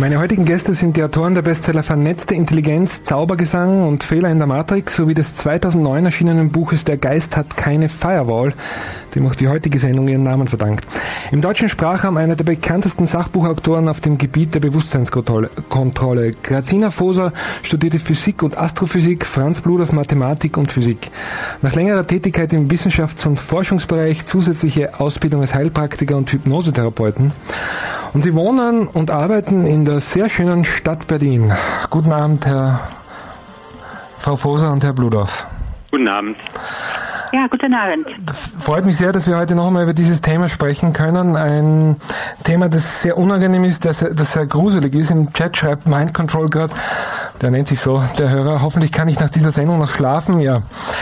Meine heutigen Gäste sind die Autoren der Bestseller Vernetzte Intelligenz, Zaubergesang und Fehler in der Matrix sowie des 2009 erschienenen Buches Der Geist hat keine Firewall, dem auch die heutige Sendung ihren Namen verdankt. Im deutschen Sprachraum einer der bekanntesten Sachbuchautoren auf dem Gebiet der Bewusstseinskontrolle. Grazina Foser studierte Physik und Astrophysik, Franz Bludow Mathematik und Physik. Nach längerer Tätigkeit im Wissenschafts- und Forschungsbereich zusätzliche Ausbildung als Heilpraktiker und Hypnosetherapeuten. Und sie wohnen und arbeiten in der sehr schönen Stadt Berlin. Guten Abend, Frau Foser und Herr Bludow. Guten Abend. Ja, guten Abend. Freut mich sehr, dass wir heute noch einmal über dieses Thema sprechen können. Ein Thema, das sehr unangenehm ist, das sehr gruselig ist. Im Chat schreibt Mind Control gerade, der nennt sich so, der Hörer. Hoffentlich kann ich nach dieser Sendung noch schlafen. Ja.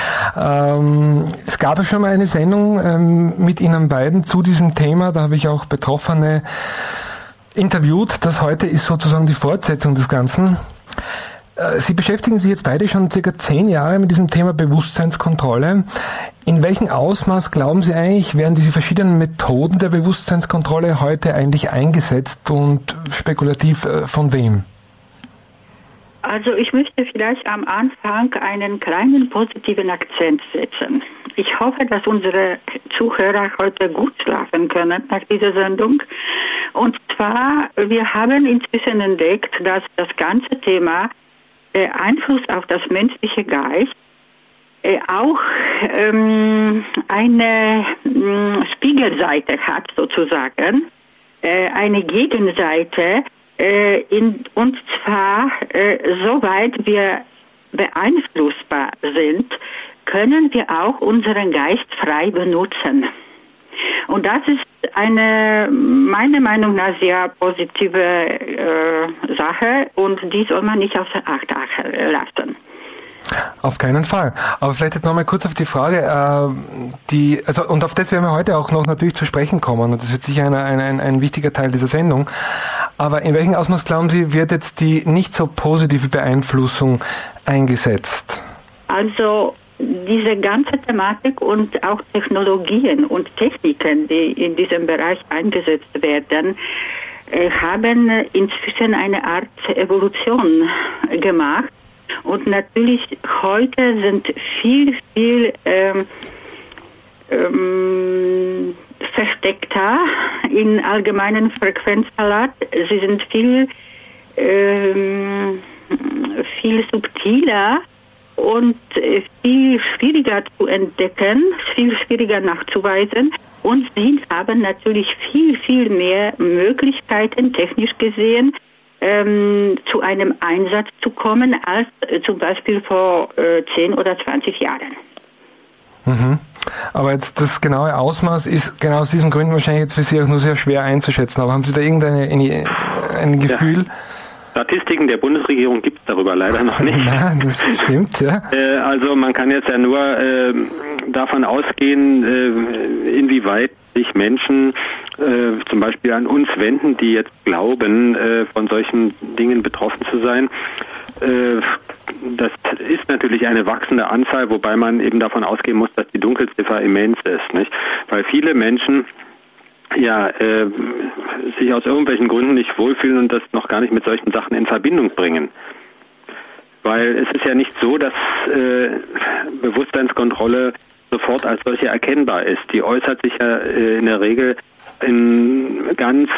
Es gab ja schon mal eine Sendung mit Ihnen beiden zu diesem Thema. Da habe ich auch Betroffene interviewt. Das heute ist sozusagen die Fortsetzung des Ganzen. Sie beschäftigen sich jetzt beide schon circa 10 Jahre mit diesem Thema Bewusstseinskontrolle. In welchem Ausmaß, glauben Sie eigentlich, werden diese verschiedenen Methoden der Bewusstseinskontrolle heute eigentlich eingesetzt und spekulativ von wem? Also ich möchte vielleicht am Anfang einen kleinen positiven Akzent setzen. Ich hoffe, dass unsere Zuhörer heute gut schlafen können nach dieser Sendung. Und zwar, wir haben inzwischen entdeckt, dass das ganze Thema Einfluss auf das menschliche Geist auch eine Spiegelseite hat sozusagen, eine Gegenseite, und zwar soweit wir beeinflussbar sind, können wir auch unseren Geist frei benutzen. Und das ist eine, meiner Meinung nach, sehr positive Sache und die soll man nicht außer Acht lassen. Auf keinen Fall. Aber vielleicht jetzt nochmal kurz auf die Frage, und auf das werden wir heute auch noch natürlich zu sprechen kommen und das wird sicher ein wichtiger Teil dieser Sendung. Aber in welchem Ausmaß, glauben Sie, wird jetzt die nicht so positive Beeinflussung eingesetzt? Also diese ganze Thematik und auch Technologien und Techniken, die in diesem Bereich eingesetzt werden, haben inzwischen eine Art Evolution gemacht. Und natürlich heute sind viel versteckter in allgemeinen Frequenzsalat. Sie sind viel subtiler und viel schwieriger zu entdecken, viel schwieriger nachzuweisen. Und sie haben natürlich viel mehr Möglichkeiten, technisch gesehen, zu einem Einsatz zu kommen, als zum Beispiel vor 10 oder 20 Jahren. Mhm. Aber jetzt das genaue Ausmaß ist genau aus diesen Gründen wahrscheinlich jetzt für Sie auch nur sehr schwer einzuschätzen. Aber haben Sie da ein Gefühl? Ja. Statistiken der Bundesregierung gibt es darüber leider noch nicht. Nein, das stimmt, ja. Also man kann jetzt ja nur davon ausgehen, inwieweit sich Menschen zum Beispiel an uns wenden, die jetzt glauben, von solchen Dingen betroffen zu sein. Das ist natürlich eine wachsende Anzahl, wobei man eben davon ausgehen muss, dass die Dunkelziffer immens ist, nicht? Weil viele Menschen sich aus irgendwelchen Gründen nicht wohlfühlen und das noch gar nicht mit solchen Sachen in Verbindung bringen. Weil es ist ja nicht so, dass Bewusstseinskontrolle sofort als solche erkennbar ist. Die äußert sich ja in der Regel in ganz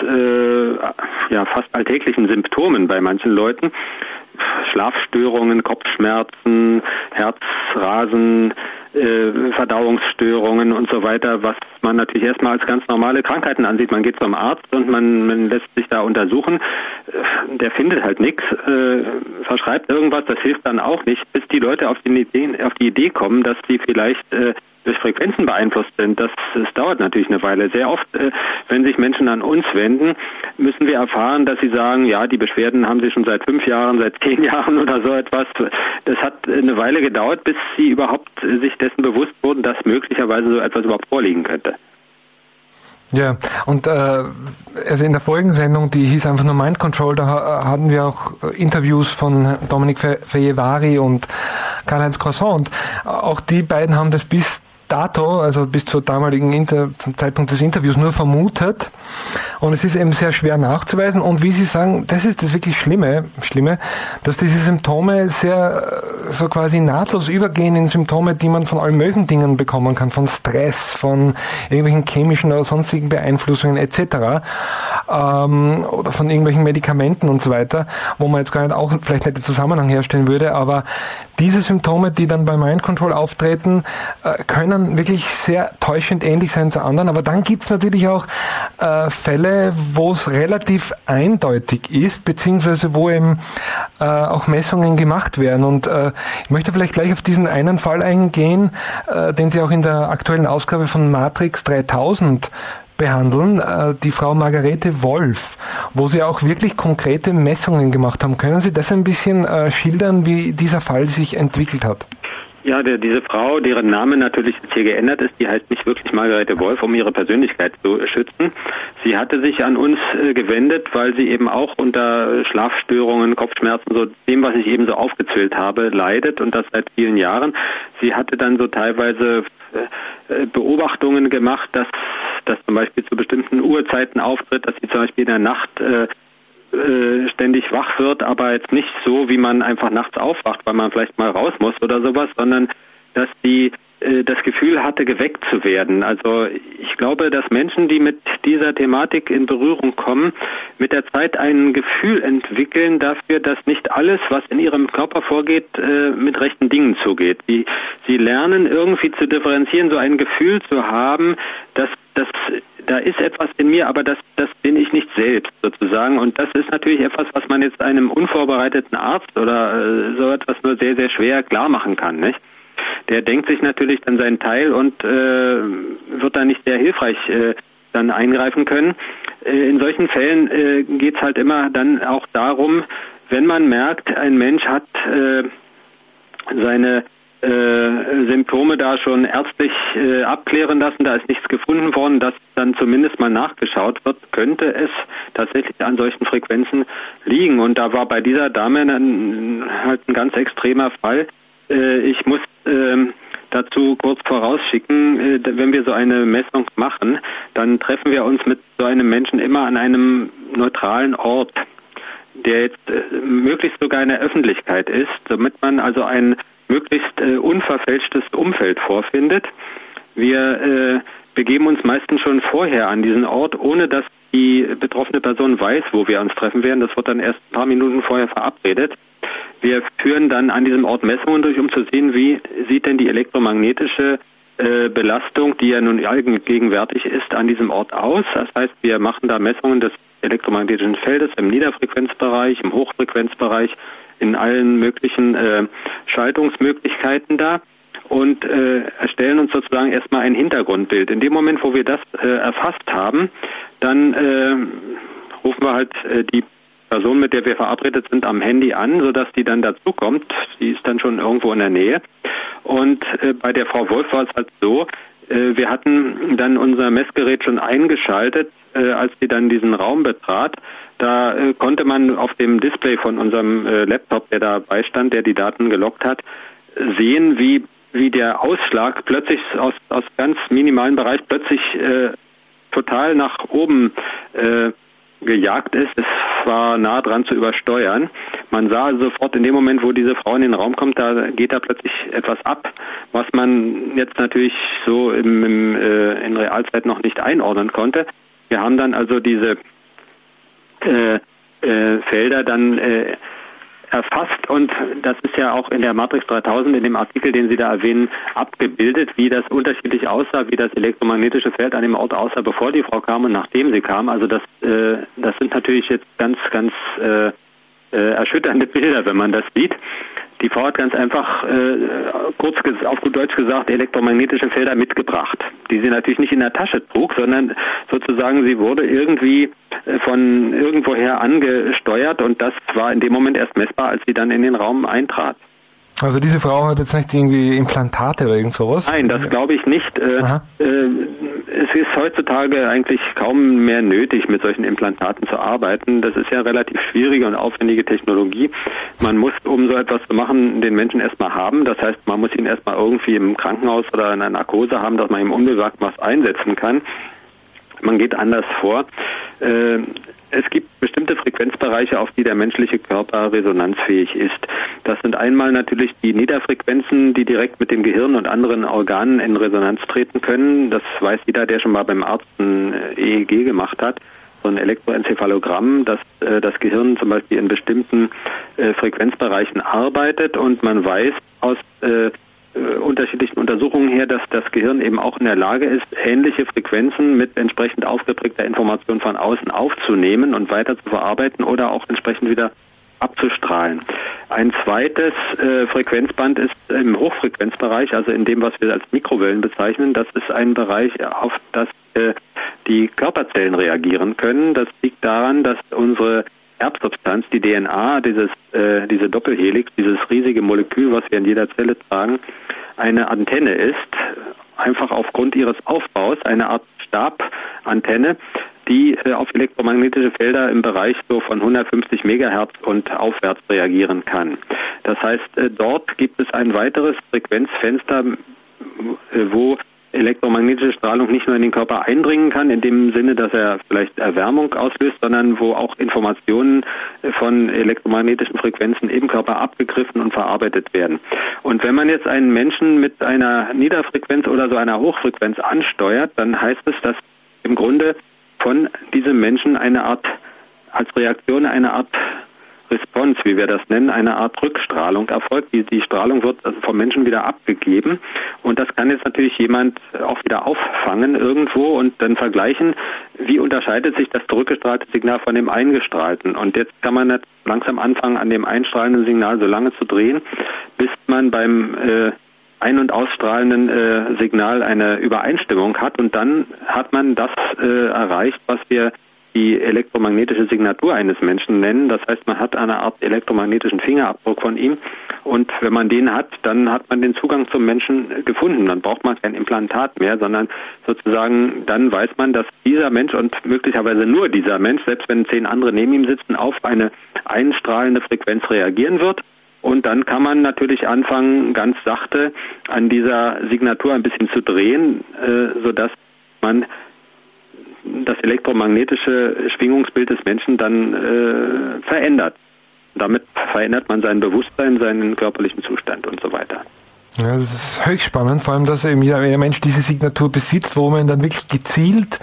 fast alltäglichen Symptomen bei manchen Leuten. Schlafstörungen, Kopfschmerzen, Herzrasen, Verdauungsstörungen und so weiter, was man natürlich erstmal als ganz normale Krankheiten ansieht. Man geht zum Arzt und man lässt sich da untersuchen. Der findet halt nichts, verschreibt irgendwas, das hilft dann auch nicht, bis die Leute auf die Idee kommen, dass sie vielleicht durch Frequenzen beeinflusst sind. Das dauert natürlich eine Weile. Sehr oft, wenn sich Menschen an uns wenden, müssen wir erfahren, dass sie sagen, ja, die Beschwerden haben sie schon seit 5 Jahren, seit 10 Jahren oder so etwas. Das hat eine Weile gedauert, bis sie überhaupt sich dessen bewusst wurden, dass möglicherweise so etwas überhaupt vorliegen könnte. Ja, und also in der Folgensendung, die hieß einfach nur Mind Control, da hatten wir auch Interviews von Dominique Feyerabend und Karl-Heinz Croissant. Und auch die beiden haben das bis dato, also bis zur damaligen zum Zeitpunkt des Interviews, nur vermutet. und es ist eben sehr schwer nachzuweisen. Und wie Sie sagen, das ist das wirklich Schlimme, dass diese Symptome sehr so quasi nahtlos übergehen in Symptome, die man von allen möglichen Dingen bekommen kann, von Stress, von irgendwelchen chemischen oder sonstigen Beeinflussungen etc. Oder von irgendwelchen Medikamenten und so weiter, wo man jetzt gar nicht auch vielleicht nicht den Zusammenhang herstellen würde, aber diese Symptome, die dann bei Mind Control auftreten, können wirklich sehr täuschend ähnlich sein zu anderen, aber dann gibt's natürlich auch Fälle, wo es relativ eindeutig ist, beziehungsweise wo eben auch Messungen gemacht werden. Und ich möchte vielleicht gleich auf diesen einen Fall eingehen, den Sie auch in der aktuellen Ausgabe von Matrix 3000 behandeln, die Frau Margarete Wolf, wo Sie auch wirklich konkrete Messungen gemacht haben. Können Sie das ein bisschen schildern, wie dieser Fall sich entwickelt hat? Ja, diese Frau, deren Name natürlich jetzt hier geändert ist, die heißt nicht wirklich Margarete Wolf, um ihre Persönlichkeit zu schützen. Sie hatte sich an uns gewendet, weil sie eben auch unter Schlafstörungen, Kopfschmerzen, so dem, was ich eben so aufgezählt habe, leidet, und das seit vielen Jahren. Sie hatte dann so teilweise Beobachtungen gemacht, dass zum Beispiel zu bestimmten Uhrzeiten auftritt, dass sie zum Beispiel in der Nacht ständig wach wird, aber jetzt nicht so, wie man einfach nachts aufwacht, weil man vielleicht mal raus muss oder sowas, sondern dass sie das Gefühl hatte, geweckt zu werden. Also ich glaube, dass Menschen, die mit dieser Thematik in Berührung kommen, mit der Zeit ein Gefühl entwickeln dafür, dass nicht alles, was in ihrem Körper vorgeht, mit rechten Dingen zugeht. Sie lernen irgendwie zu differenzieren, so ein Gefühl zu haben, dass da ist etwas in mir, aber das bin ich nicht selbst sozusagen. Und das ist natürlich etwas, was man jetzt einem unvorbereiteten Arzt oder so etwas nur sehr, sehr schwer klar machen kann, nicht? Der denkt sich natürlich dann seinen Teil und wird dann nicht sehr hilfreich dann eingreifen können. In solchen Fällen geht's halt immer dann auch darum, wenn man merkt, ein Mensch hat seine Symptome da schon ärztlich abklären lassen, da ist nichts gefunden worden, dass dann zumindest mal nachgeschaut wird, könnte es tatsächlich an solchen Frequenzen liegen. Und da war bei dieser Dame dann halt ein ganz extremer Fall. Ich muss dazu kurz vorausschicken, wenn wir so eine Messung machen, dann treffen wir uns mit so einem Menschen immer an einem neutralen Ort, der jetzt möglichst sogar in der Öffentlichkeit ist, damit man also ein möglichst unverfälschtes Umfeld vorfindet. Wir begeben uns meistens schon vorher an diesen Ort, ohne dass die betroffene Person weiß, wo wir uns treffen werden. Das wird dann erst ein paar Minuten vorher verabredet. Wir führen dann an diesem Ort Messungen durch, um zu sehen, wie sieht denn die elektromagnetische Belastung, die ja nun allgegenwärtig ist, an diesem Ort aus. Das heißt, wir machen da Messungen des elektromagnetischen Feldes im Niederfrequenzbereich, im Hochfrequenzbereich, in allen möglichen Schaltungsmöglichkeiten da und erstellen uns sozusagen erstmal ein Hintergrundbild. In dem Moment, wo wir das erfasst haben, dann rufen wir halt die Person, mit der wir verabredet sind, am Handy an, sodass die dann dazukommt. Die ist dann schon irgendwo in der Nähe. Und bei der Frau Wolf war es halt so, wir hatten dann unser Messgerät schon eingeschaltet, als sie dann diesen Raum betrat. Da konnte man auf dem Display von unserem Laptop, der dabei stand, der die Daten gelockt hat, sehen, wie der Ausschlag plötzlich aus ganz minimalen Bereich plötzlich total nach oben gejagt ist. Es war nah dran zu übersteuern. Man sah also sofort in dem Moment, wo diese Frau in den Raum kommt, da geht da plötzlich etwas ab, was man jetzt natürlich so in Realzeit noch nicht einordnen konnte. Wir haben dann also diese Felder dann erfasst, und das ist ja auch in der Matrix 3000, in dem Artikel, den Sie da erwähnen, abgebildet, wie das unterschiedlich aussah, wie das elektromagnetische Feld an dem Ort aussah, bevor die Frau kam und nachdem sie kam. Also das sind natürlich jetzt ganz erschütternde Bilder, wenn man das sieht. Die Frau hat ganz einfach, auf gut Deutsch gesagt, elektromagnetische Felder mitgebracht, die sie natürlich nicht in der Tasche trug, sondern sozusagen sie wurde irgendwie von irgendwoher angesteuert, und das war in dem Moment erst messbar, als sie dann in den Raum eintrat. Also diese Frau hat jetzt nicht irgendwie Implantate oder irgend sowas? Nein, das glaube ich nicht. Es ist heutzutage eigentlich kaum mehr nötig, mit solchen Implantaten zu arbeiten. Das ist ja relativ schwierige und aufwendige Technologie. Man muss, um so etwas zu machen, den Menschen erstmal haben. Das heißt, man muss ihn erstmal irgendwie im Krankenhaus oder in einer Narkose haben, dass man ihm unbemerkt was einsetzen kann. Man geht anders vor. Es gibt bestimmte Frequenzbereiche, auf die der menschliche Körper resonanzfähig ist. Das sind einmal natürlich die Niederfrequenzen, die direkt mit dem Gehirn und anderen Organen in Resonanz treten können. Das weiß jeder, der schon mal beim Arzt ein EEG gemacht hat. So ein Elektroenzephalogramm, dass das Gehirn zum Beispiel in bestimmten Frequenzbereichen arbeitet, und man weiß aus unterschiedlichen Untersuchungen her, dass das Gehirn eben auch in der Lage ist, ähnliche Frequenzen mit entsprechend aufgeprägter Information von außen aufzunehmen und weiter zu verarbeiten oder auch entsprechend wieder abzustrahlen. Ein zweites Frequenzband ist im Hochfrequenzbereich, also in dem, was wir als Mikrowellen bezeichnen. Das ist ein Bereich, auf das die Körperzellen reagieren können. Das liegt daran, dass unsere Erbsubstanz, die DNA, diese Doppelhelix, dieses riesige Molekül, was wir in jeder Zelle tragen, eine Antenne ist, einfach aufgrund ihres Aufbaus, eine Art Stabantenne, die auf elektromagnetische Felder im Bereich so von 150 Megahertz und aufwärts reagieren kann. Das heißt, dort gibt es ein weiteres Frequenzfenster, wo elektromagnetische Strahlung nicht nur in den Körper eindringen kann, in dem Sinne, dass er vielleicht Erwärmung auslöst, sondern wo auch Informationen von elektromagnetischen Frequenzen im Körper abgegriffen und verarbeitet werden. Und wenn man jetzt einen Menschen mit einer Niederfrequenz oder so einer Hochfrequenz ansteuert, dann heißt es, dass im Grunde von diesem Menschen als Reaktion eine Art Response, wie wir das nennen, eine Art Rückstrahlung erfolgt. Die Strahlung wird also vom Menschen wieder abgegeben, und das kann jetzt natürlich jemand auch wieder auffangen irgendwo und dann vergleichen, wie unterscheidet sich das zurückgestrahlte Signal von dem eingestrahlten. Und jetzt kann man langsam anfangen, an dem einstrahlenden Signal so lange zu drehen, bis man beim ein- und ausstrahlenden Signal eine Übereinstimmung hat, und dann hat man das erreicht, was wir die elektromagnetische Signatur eines Menschen nennen. Das heißt, man hat eine Art elektromagnetischen Fingerabdruck von ihm, und wenn man den hat, dann hat man den Zugang zum Menschen gefunden. Dann braucht man kein Implantat mehr, sondern sozusagen dann weiß man, dass dieser Mensch und möglicherweise nur dieser Mensch, selbst wenn 10 andere neben ihm sitzen, auf eine einstrahlende Frequenz reagieren wird. Und dann kann man natürlich anfangen, ganz sachte an dieser Signatur ein bisschen zu drehen, sodass man das elektromagnetische Schwingungsbild des Menschen dann verändert. Damit verändert man sein Bewusstsein, seinen körperlichen Zustand und so weiter. Ja, das ist höchst spannend, vor allem, dass eben jeder Mensch diese Signatur besitzt, wo man dann wirklich gezielt,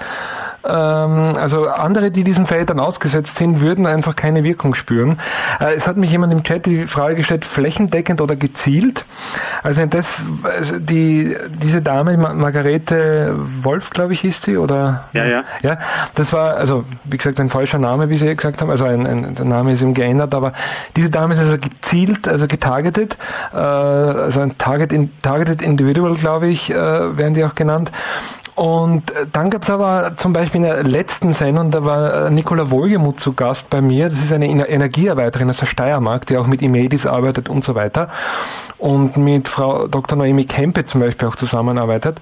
also andere, die diesen Feldern ausgesetzt sind, würden einfach keine Wirkung spüren. Es hat mich jemand im Chat die Frage gestellt, flächendeckend oder gezielt. Also diese Dame, Margarete Wolf, glaube ich, ist sie, oder? Ja. Ja, das war, also, wie gesagt, ein falscher Name, wie Sie gesagt haben, also der Name ist ihm geändert, aber diese Dame ist also gezielt, also getargetet, also ein Targeted Individual, glaube ich, werden die auch genannt. Und dann gab es aber zum Beispiel in der letzten Sendung, da war Nicola Wohlgemuth zu Gast bei mir. Das ist eine Energiearbeiterin aus der Steiermark, die auch mit Imedis arbeitet und so weiter. Und mit Frau Dr. Noemi Kempe zum Beispiel auch zusammenarbeitet.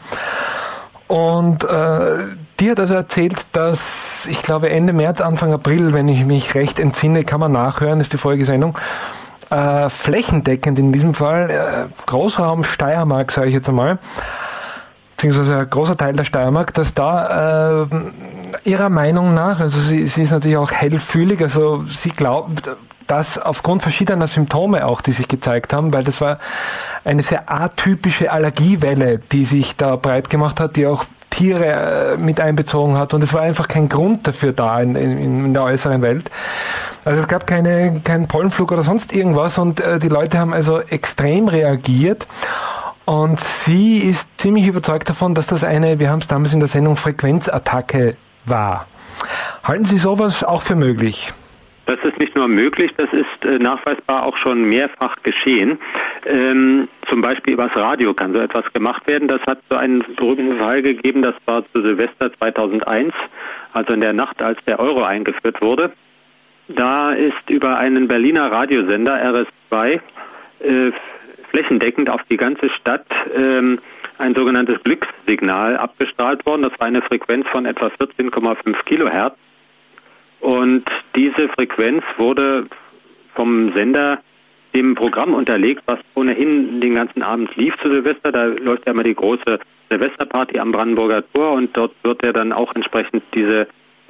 Und die hat also erzählt, dass, ich glaube Ende März, Anfang April, wenn ich mich recht entsinne, kann man nachhören, ist die Folgesendung, flächendeckend in diesem Fall, Großraum Steiermark, sage ich jetzt einmal, beziehungsweise ein großer Teil der Steiermark, dass da ihrer Meinung nach, also sie ist natürlich auch hellfühlig, also sie glaubt, dass aufgrund verschiedener Symptome auch, die sich gezeigt haben, weil das war eine sehr atypische Allergiewelle, die sich da breit gemacht hat, die auch Tiere mit einbezogen hat, und es war einfach kein Grund dafür da in der äußeren Welt. Also es gab keinen Pollenflug oder sonst irgendwas, und die Leute haben also extrem reagiert. Und sie ist ziemlich überzeugt davon, dass das wir haben es damals in der Sendung Frequenzattacke war. Halten Sie sowas auch für möglich? Das ist nicht nur möglich, das ist nachweisbar auch schon mehrfach geschehen. Zum Beispiel übers Radio kann so etwas gemacht werden. Das hat so einen berühmten Fall gegeben, das war zu Silvester 2001, also in der Nacht, als der Euro eingeführt wurde. Da ist über einen Berliner Radiosender RS2 flächendeckend auf die ganze Stadt ein sogenanntes Glückssignal abgestrahlt worden. Das war eine Frequenz von etwa 14,5 Kilohertz. Und diese Frequenz wurde vom Sender dem Programm unterlegt, was ohnehin den ganzen Abend lief zu Silvester. Da läuft ja immer die große Silvesterparty am Brandenburger Tor, und dort wird ja dann auch entsprechend diese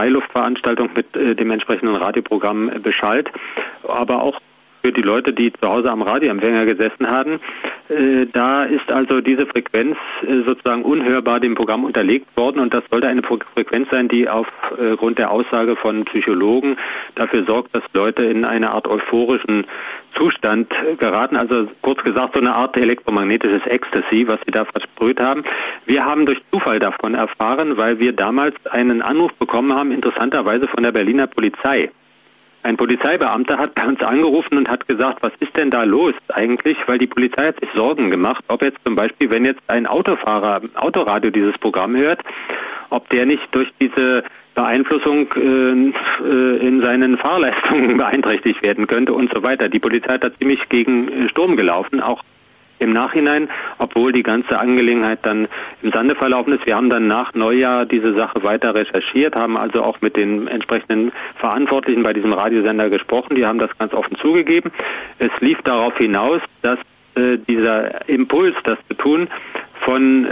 Freiluftveranstaltung mit dem entsprechenden Radioprogramm beschallt, aber auch für die Leute, die zu Hause am Radioempfänger gesessen haben. Da ist also diese Frequenz sozusagen unhörbar dem Programm unterlegt worden, und das sollte eine Frequenz sein, die aufgrund der Aussage von Psychologen dafür sorgt, dass Leute in eine Art euphorischen Zustand geraten, also kurz gesagt so eine Art elektromagnetisches Ecstasy, was sie da versprüht haben. Wir haben durch Zufall davon erfahren, weil wir damals einen Anruf bekommen haben, interessanterweise von der Berliner Polizei. Ein Polizeibeamter hat bei uns angerufen und hat gesagt, was ist denn da los eigentlich? Weil die Polizei hat sich Sorgen gemacht, ob jetzt zum Beispiel, wenn jetzt ein Autofahrer im Autoradio dieses Programm hört, ob der nicht durch diese Beeinflussung in seinen Fahrleistungen beeinträchtigt werden könnte und so weiter. Die Polizei hat da ziemlich gegen Sturm gelaufen, auch im Nachhinein, obwohl die ganze Angelegenheit dann im Sande verlaufen ist. Wir haben dann nach Neujahr diese Sache weiter recherchiert, haben also auch mit den entsprechenden Verantwortlichen bei diesem Radiosender gesprochen. Die haben das ganz offen zugegeben. Es lief darauf hinaus, dass dieser Impuls, das zu tun, von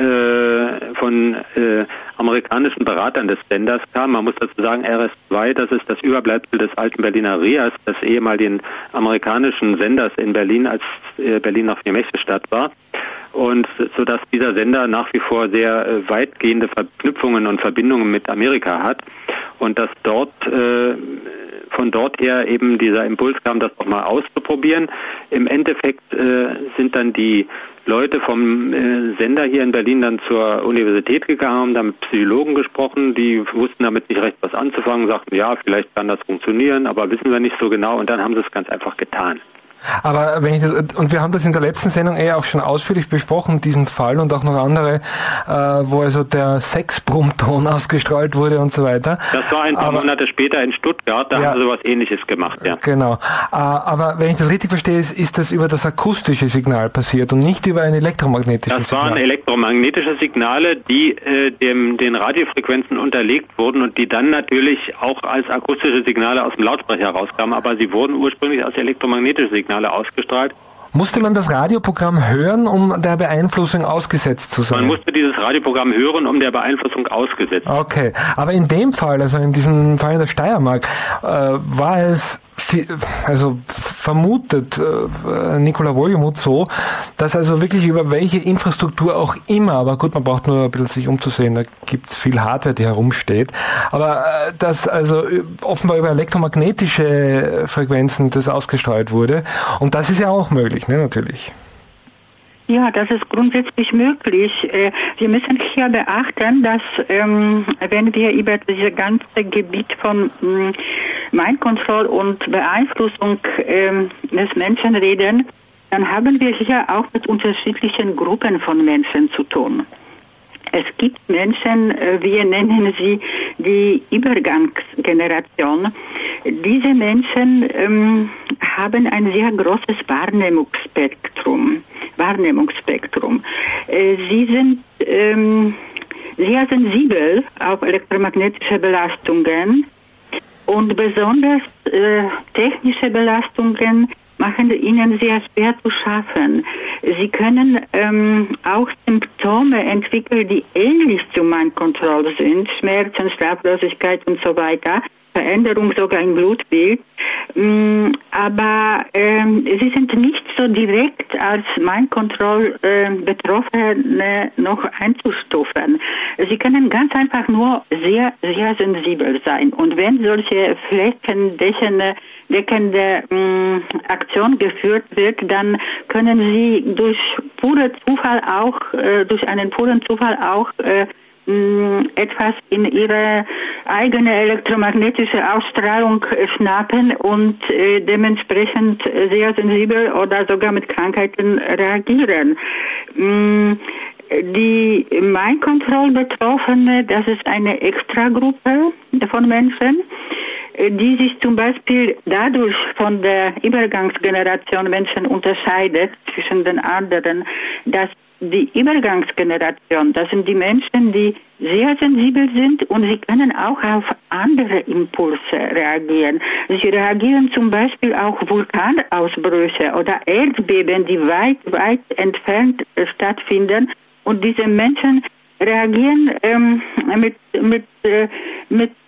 amerikanischen Beratern des Senders kam. Man muss dazu sagen, RS2, das ist das Überbleibsel des alten Berliner RIAS, das ehemaligen amerikanischen Senders in Berlin, als Berlin noch eine Mächtestadt war. Und so dass dieser Sender nach wie vor sehr weitgehende Verknüpfungen und Verbindungen mit Amerika hat. Und dass dort von dort her eben dieser Impuls kam, das auch mal auszuprobieren. Im Endeffekt sind dann die Leute vom Sender hier in Berlin dann zur Universität gegangen, haben da mit Psychologen gesprochen, die wussten damit nicht recht was anzufangen, sagten, ja, vielleicht kann das funktionieren, aber wissen wir nicht so genau, und dann haben sie es ganz einfach getan. Aber und wir haben das in der letzten Sendung auch schon ausführlich besprochen, diesen Fall, und auch noch andere, wo also der Sexbrummton ausgestrahlt wurde und so weiter. Das war ein paar Monate später in Stuttgart, da haben sie was Ähnliches gemacht, ja. Genau. Aber wenn ich das richtig verstehe, ist das über das akustische Signal passiert und nicht über ein elektromagnetisches Signal. Das waren elektromagnetische Signale, die den Radiofrequenzen unterlegt wurden und die dann natürlich auch als akustische Signale aus dem Lautsprecher rauskamen, aber sie wurden ursprünglich als elektromagnetische Signale ausgestrahlt. Musste man das Radioprogramm hören, um der Beeinflussung ausgesetzt zu sein? Man musste dieses Radioprogramm hören, um der Beeinflussung ausgesetzt. Okay, aber in dem Fall, also in diesem Fall in der Steiermark, war es vermutet Nikola Woljomuth so, dass also wirklich über welche Infrastruktur auch immer, aber gut, man braucht nur ein bisschen sich umzusehen, da gibt's viel Hardware, die herumsteht, aber dass also offenbar über elektromagnetische Frequenzen das ausgestrahlt wurde, und das ist ja auch möglich, ne, natürlich. Ja, das ist grundsätzlich möglich. Wir müssen hier beachten, dass wenn wir über dieses ganze Gebiet von Mind Control und Beeinflussung des Menschen reden, dann haben wir hier auch mit unterschiedlichen Gruppen von Menschen zu tun. Es gibt Menschen, wir nennen sie die Übergangsgeneration. Diese Menschen haben ein sehr großes Wahrnehmungsspektrum. Sie sind sehr sensibel auf elektromagnetische Belastungen, und besonders technische Belastungen machen ihnen sehr schwer zu schaffen. Sie können auch Symptome entwickeln, die ähnlich zu Mind Control sind, Schmerzen, Schlaflosigkeit und so weiter, Veränderung sogar im Blutbild, aber sie sind nicht so direkt als Mind Control Betroffene noch einzustufen. Sie können ganz einfach nur sehr, sehr sensibel sein, und wenn solche flächendeckende Aktion geführt wird, dann können sie durch einen puren Zufall auch etwas in ihre eigene elektromagnetische Ausstrahlung schnappen und dementsprechend sehr sensibel oder sogar mit Krankheiten reagieren. Die Mind Control Betroffene, das ist eine Extragruppe von Menschen, die sich zum Beispiel dadurch von der Übergangsgeneration Menschen unterscheidet zwischen den anderen, dass die Übergangsgeneration, das sind die Menschen, die sehr sensibel sind, und sie können auch auf andere Impulse reagieren. Sie reagieren zum Beispiel auch Vulkanausbrüche oder Erdbeben, die weit, weit entfernt stattfinden, und diese Menschen reagieren mit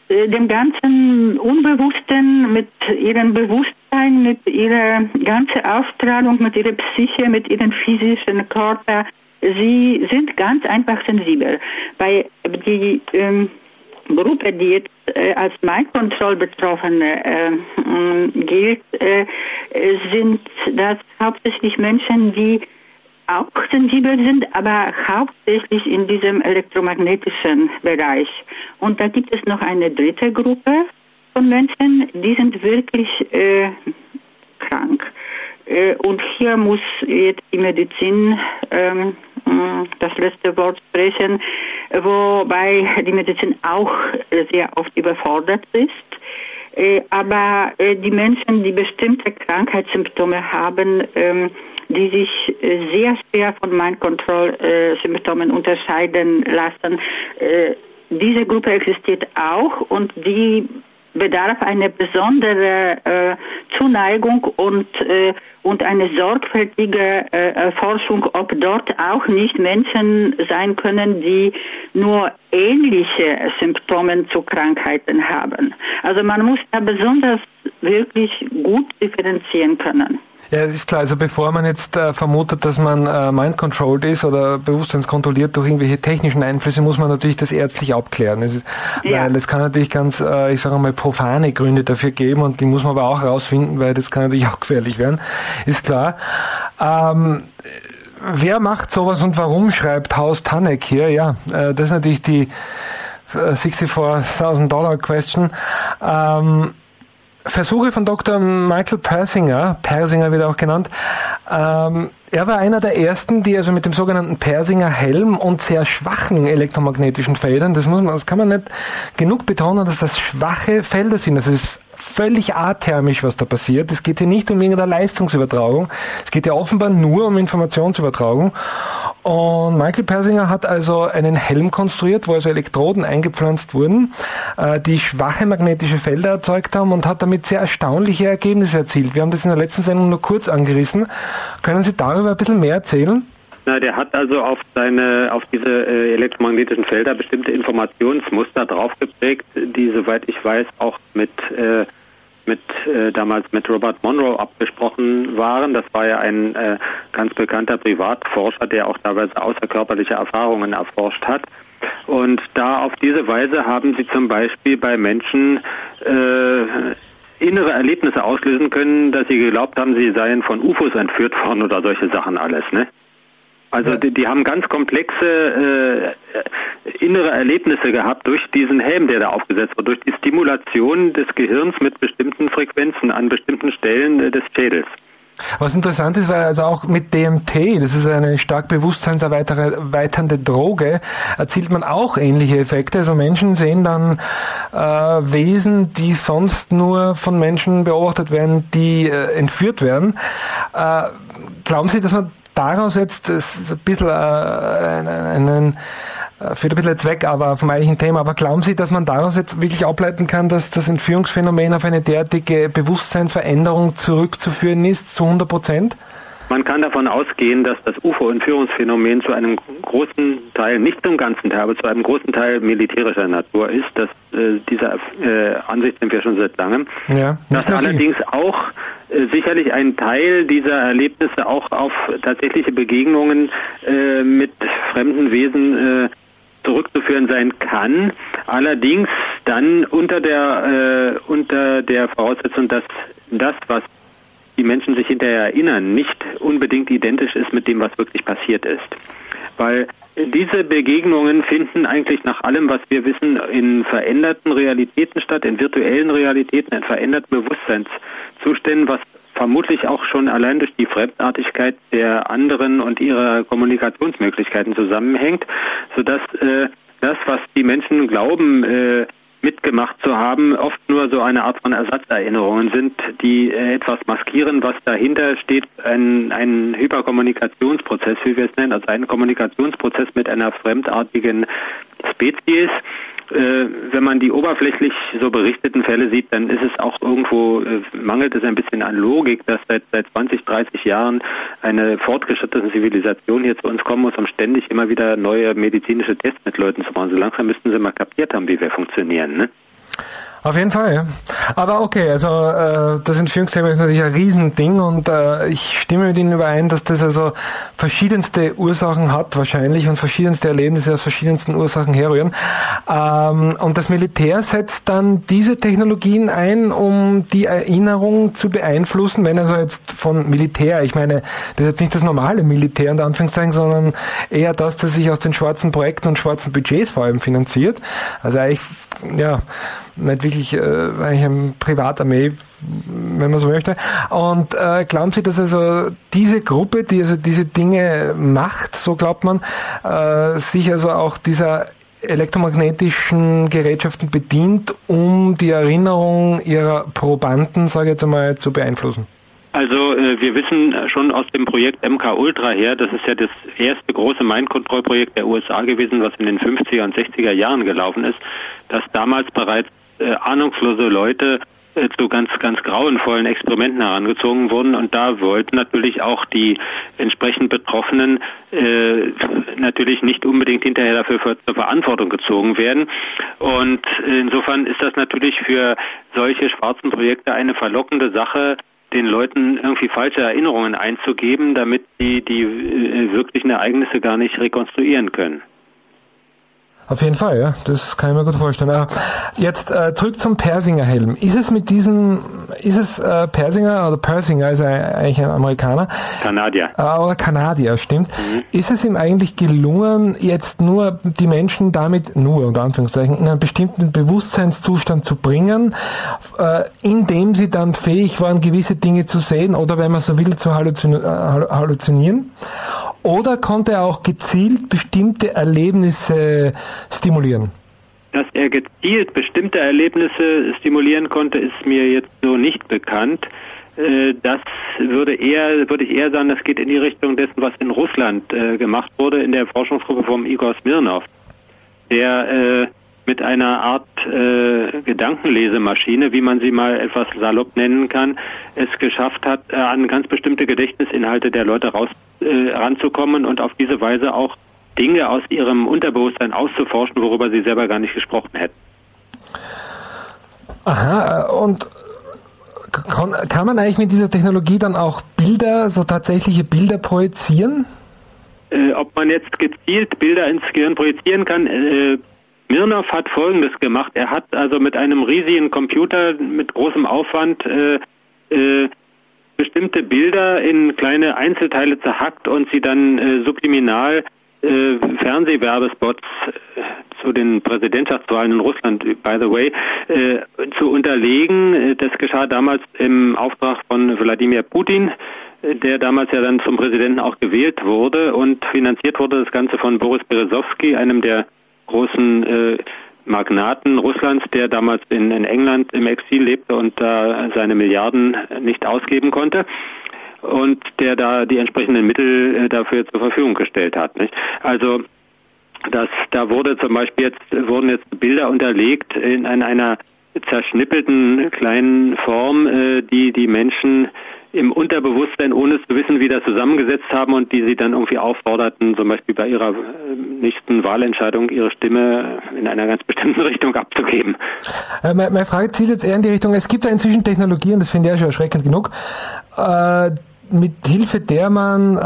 dem ganzen Unbewussten, mit ihrem Bewusstsein, mit ihrer ganzen Ausstrahlung, mit ihrer Psyche, mit ihrem physischen Körper. Sie sind ganz einfach sensibel. Bei die Gruppe, die jetzt als Mind Control Betroffene gilt, sind das hauptsächlich Menschen, die auch sensibel sind, aber hauptsächlich in diesem elektromagnetischen Bereich. Und da gibt es noch eine dritte Gruppe von Menschen, die sind wirklich krank. Und hier muss jetzt die Medizin das letzte Wort sprechen, wobei die Medizin auch sehr oft überfordert ist. Aber die Menschen, die bestimmte Krankheitssymptome haben, die sich sehr schwer von Mind-Control-Symptomen unterscheiden lassen, diese Gruppe existiert auch und die bedarf eine besondere Zuneigung und eine sorgfältige Forschung, ob dort auch nicht Menschen sein können, die nur ähnliche Symptome zu Krankheiten haben. Also man muss da besonders wirklich gut differenzieren können. Ja, es ist klar, also bevor man jetzt vermutet, dass man mind-controlled ist oder bewusstseinskontrolliert durch irgendwelche technischen Einflüsse, muss man natürlich das ärztlich abklären. Weil es kann natürlich ganz, ich sage mal, profane Gründe dafür geben und die muss man aber auch rausfinden, weil das kann natürlich auch gefährlich werden, ist klar. Wer macht sowas und warum, schreibt Haus Tanek hier? Ja, das ist natürlich die $64,000 Question. Versuche von Dr. Michael Persinger wird er auch genannt. Er war einer der ersten, die also mit dem sogenannten Persinger Helm und sehr schwachen elektromagnetischen Feldern, das kann man nicht genug betonen, dass das schwache Felder sind. Das ist völlig athermisch, was da passiert. Es geht hier nicht um irgendeine Leistungsübertragung. Es geht ja offenbar nur um Informationsübertragung. Und Michael Persinger hat also einen Helm konstruiert, wo also Elektroden eingepflanzt wurden, die schwache magnetische Felder erzeugt haben und hat damit sehr erstaunliche Ergebnisse erzielt. Wir haben das in der letzten Sendung nur kurz angerissen. Können Sie darüber ein bisschen mehr erzählen? Na, der hat also auf diese elektromagnetischen Felder bestimmte Informationsmuster draufgeprägt, die, soweit ich weiß, auch damals mit Robert Monroe abgesprochen waren. Das war ja ein ganz bekannter Privatforscher, der auch teilweise außerkörperliche Erfahrungen erforscht hat. Und da auf diese Weise haben sie zum Beispiel bei Menschen innere Erlebnisse auslösen können, dass sie geglaubt haben, sie seien von UFOs entführt worden oder solche Sachen alles, ne? Also die haben ganz komplexe innere Erlebnisse gehabt durch diesen Helm, der da aufgesetzt wird, durch die Stimulation des Gehirns mit bestimmten Frequenzen an bestimmten Stellen des Schädels. Was interessant ist, weil also auch mit DMT, das ist eine stark bewusstseinserweiternde Droge, erzielt man auch ähnliche Effekte. Also Menschen sehen dann Wesen, die sonst nur von Menschen beobachtet werden, die entführt werden. Glauben Sie, dass man daraus jetzt, das ist ein bisschen führt ein bisschen jetzt weg, aber vom eigentlichen Thema, aber glauben Sie, dass man daraus jetzt wirklich ableiten kann, dass das Entführungsphänomen auf eine derartige Bewusstseinsveränderung zurückzuführen ist, zu 100%? Man kann davon ausgehen, dass das UFO-Entführungsphänomen zu einem großen Teil, nicht zum ganzen Teil, aber zu einem großen Teil militärischer Natur ist. Dieser Ansicht sind wir schon seit langem. Ja, dass allerdings auch sicherlich ein Teil dieser Erlebnisse auch auf tatsächliche Begegnungen mit fremden Wesen zurückzuführen sein kann. Allerdings dann unter der Voraussetzung, dass das, was die Menschen sich hinterher erinnern, nicht unbedingt identisch ist mit dem, was wirklich passiert ist. Weil diese Begegnungen finden eigentlich nach allem, was wir wissen, in veränderten Realitäten statt, in virtuellen Realitäten, in veränderten Bewusstseinszuständen, was vermutlich auch schon allein durch die Fremdartigkeit der anderen und ihrer Kommunikationsmöglichkeiten zusammenhängt, sodass das, was die Menschen glauben, mitgemacht zu haben, oft nur so eine Art von Ersatzerinnerungen sind, die etwas maskieren, was dahinter steht, ein Hyperkommunikationsprozess, wie wir es nennen, also ein Kommunikationsprozess mit einer fremdartigen Spezies. Wenn man die oberflächlich so berichteten Fälle sieht, dann ist es auch irgendwo, mangelt es ein bisschen an Logik, dass seit 20, 30 Jahren eine fortgeschrittene Zivilisation hier zu uns kommen muss, um ständig immer wieder neue medizinische Tests mit Leuten zu machen. So langsam müssten sie mal kapiert haben, wie wir funktionieren, ne? Auf jeden Fall, ja. Aber okay, also das Entführungsthema ist natürlich ein Riesending und ich stimme mit Ihnen überein, dass das also verschiedenste Ursachen hat wahrscheinlich und verschiedenste Erlebnisse aus verschiedensten Ursachen herrühren. Und das Militär setzt dann diese Technologien ein, um die Erinnerung zu beeinflussen, wenn also jetzt von Militär, ich meine, das ist jetzt nicht das normale Militär in Anführungszeichen, sondern eher das sich aus den schwarzen Projekten und schwarzen Budgets vor allem finanziert. Also eigentlich, ja, nicht wirklich eigentlich eine Privatarmee, wenn man so möchte. Und glauben Sie, dass also diese Gruppe, die also diese Dinge macht, so glaubt man, sich also auch dieser elektromagnetischen Gerätschaften bedient, um die Erinnerung ihrer Probanden, sage ich jetzt einmal, zu beeinflussen? Also wir wissen schon aus dem Projekt MK Ultra her, das ist ja das erste große Mind-Control-Projekt der USA gewesen, was in den 50er und 60er Jahren gelaufen ist, dass damals bereits ahnungslose Leute zu ganz grauenvollen Experimenten herangezogen wurden, und da wollten natürlich auch die entsprechend Betroffenen natürlich nicht unbedingt hinterher dafür zur Verantwortung gezogen werden, und insofern ist das natürlich für solche schwarzen Projekte eine verlockende Sache, den Leuten irgendwie falsche Erinnerungen einzugeben, damit die wirklichen Ereignisse gar nicht rekonstruieren können. Auf jeden Fall, ja, das kann ich mir gut vorstellen. Jetzt zurück zum Persinger-Helm. Ist es Persinger oder Persinger, ist eigentlich ein Amerikaner? Kanadier. Oder Kanadier, stimmt. Mhm. Ist es ihm eigentlich gelungen, jetzt nur die Menschen damit, nur unter Anführungszeichen, in einen bestimmten Bewusstseinszustand zu bringen, indem sie dann fähig waren, gewisse Dinge zu sehen oder, wenn man so will, zu halluzinieren? Oder konnte er auch gezielt bestimmte Erlebnisse stimulieren? Dass er gezielt bestimmte Erlebnisse stimulieren konnte, ist mir jetzt so nicht bekannt. Das würde ich eher sagen, das geht in die Richtung dessen, was in Russland gemacht wurde, in der Forschungsgruppe vom Igor Smirnov, der mit einer Art Gedankenlesemaschine, wie man sie mal etwas salopp nennen kann, es geschafft hat, an ganz bestimmte Gedächtnisinhalte der Leute ranzukommen und auf diese Weise auch Dinge aus ihrem Unterbewusstsein auszuforschen, worüber sie selber gar nicht gesprochen hätten. Aha, und kann man eigentlich mit dieser Technologie dann auch Bilder, so tatsächliche Bilder projizieren? Ob man jetzt gezielt Bilder ins Gehirn projizieren kann, Smirnov hat Folgendes gemacht. Er hat also mit einem riesigen Computer mit großem Aufwand bestimmte Bilder in kleine Einzelteile zerhackt und sie dann subliminal Fernsehwerbespots zu den Präsidentschaftswahlen in Russland, by the way, zu unterlegen. Das geschah damals im Auftrag von Wladimir Putin, der damals ja dann zum Präsidenten auch gewählt wurde, und finanziert wurde das Ganze von Boris Berezovsky, einem der großen Magnaten Russlands, der damals in England im Exil lebte und da seine Milliarden nicht ausgeben konnte und der da die entsprechenden Mittel dafür zur Verfügung gestellt hat, nicht? Also da wurden jetzt Bilder unterlegt in einer zerschnippelten kleinen Form, die Menschen im Unterbewusstsein, ohne zu wissen, wie das zusammengesetzt haben, und die sie dann irgendwie aufforderten, zum Beispiel bei ihrer nächsten Wahlentscheidung ihre Stimme in einer ganz bestimmten Richtung abzugeben. Meine Frage zielt jetzt eher in die Richtung, es gibt ja inzwischen Technologien, das finde ich ja schon erschreckend genug, mit Hilfe der man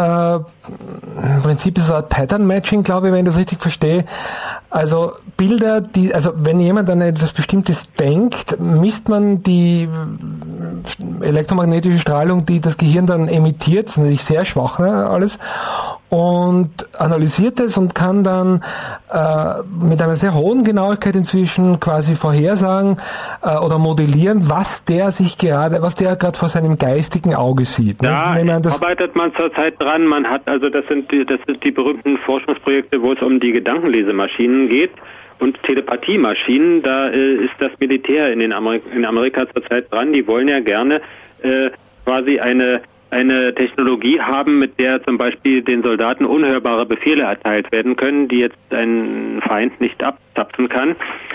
im Prinzip ist so ein Pattern-Matching, glaube ich, wenn ich das richtig verstehe. Also Bilder, wenn jemand an etwas Bestimmtes denkt, misst man die elektromagnetische Strahlung, die das Gehirn dann emittiert, das ist natürlich sehr schwach, ne, alles, und analysiert es und kann dann mit einer sehr hohen Genauigkeit inzwischen quasi vorhersagen oder modellieren, was der gerade vor seinem geistigen Auge sieht. Ne? Da arbeitet man zurzeit dran. Man hat das sind die berühmten Forschungsprojekte, wo es um die Gedankenlesemaschinen geht und Telepathiemaschinen. Da ist das Militär in Amerika zurzeit dran. Die wollen ja gerne quasi eine Technologie haben, mit der zum Beispiel den Soldaten unhörbare Befehle erteilt werden können, die jetzt ein Feind nicht abzapfen kann.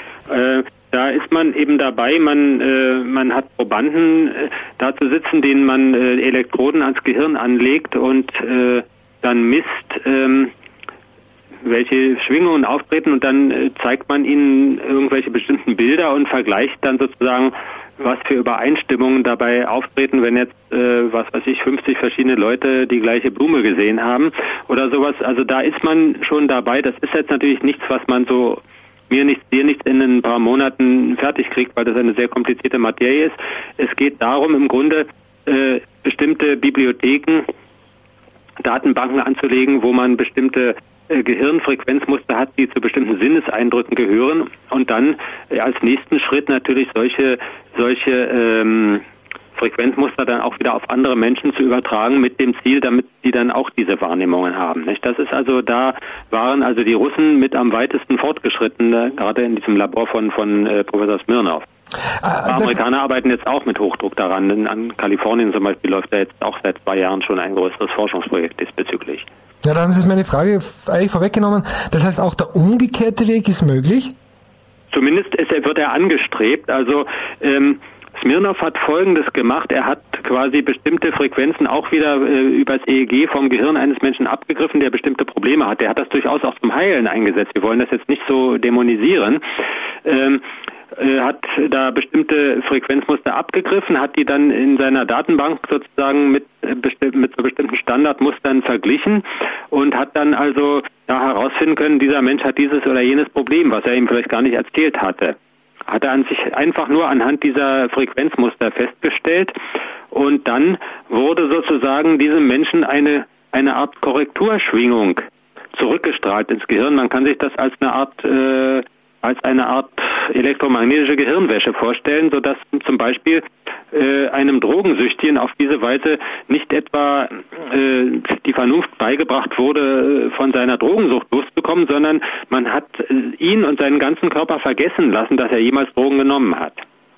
Da ist man eben dabei, man hat Probanden da zu sitzen, denen man Elektroden ans Gehirn anlegt und dann misst, welche Schwingungen auftreten und dann zeigt man ihnen irgendwelche bestimmten Bilder und vergleicht dann sozusagen, was für Übereinstimmungen dabei auftreten, wenn jetzt, 50 verschiedene Leute die gleiche Blume gesehen haben oder sowas. Also da ist man schon dabei. Das ist jetzt natürlich nichts, was man so dir nichts in ein paar Monaten fertig kriegt, weil das eine sehr komplizierte Materie ist. Es geht darum, im Grunde bestimmte Bibliotheken, Datenbanken anzulegen, wo man bestimmte Gehirnfrequenzmuster hat, die zu bestimmten Sinneseindrücken gehören und dann als nächsten Schritt natürlich solche Frequenzmuster dann auch wieder auf andere Menschen zu übertragen mit dem Ziel, damit die dann auch diese Wahrnehmungen haben. Nicht? Das ist also, da waren also die Russen mit am weitesten fortgeschritten, gerade in diesem Labor von Professor Smirnov. Amerikaner arbeiten jetzt auch mit Hochdruck daran. An Kalifornien zum Beispiel läuft da jetzt auch seit 2 Jahren schon ein größeres Forschungsprojekt diesbezüglich. Ja, dann ist meine Frage eigentlich vorweggenommen. Das heißt, auch der umgekehrte Weg ist möglich? Zumindest wird er angestrebt. Also Smirnov hat Folgendes gemacht. Er hat quasi bestimmte Frequenzen auch wieder übers EEG vom Gehirn eines Menschen abgegriffen, der bestimmte Probleme hat. Der hat das durchaus auch zum Heilen eingesetzt. Wir wollen das jetzt nicht so dämonisieren. Hat da bestimmte Frequenzmuster abgegriffen, hat die dann in seiner Datenbank sozusagen mit so bestimmten Standardmustern verglichen und hat dann also herausfinden können, dieser Mensch hat dieses oder jenes Problem, was er ihm vielleicht gar nicht erzählt hatte. Hat er an sich einfach nur anhand dieser Frequenzmuster festgestellt und dann wurde sozusagen diesem Menschen eine Art Korrekturschwingung zurückgestrahlt ins Gehirn. Man kann sich das als eine Art elektromagnetische Gehirnwäsche vorstellen, sodass zum Beispiel einem Drogensüchtigen auf diese Weise nicht etwa die Vernunft beigebracht wurde, von seiner Drogensucht loszukommen, sondern man hat ihn und seinen ganzen Körper vergessen lassen, dass er jemals Drogen genommen hat.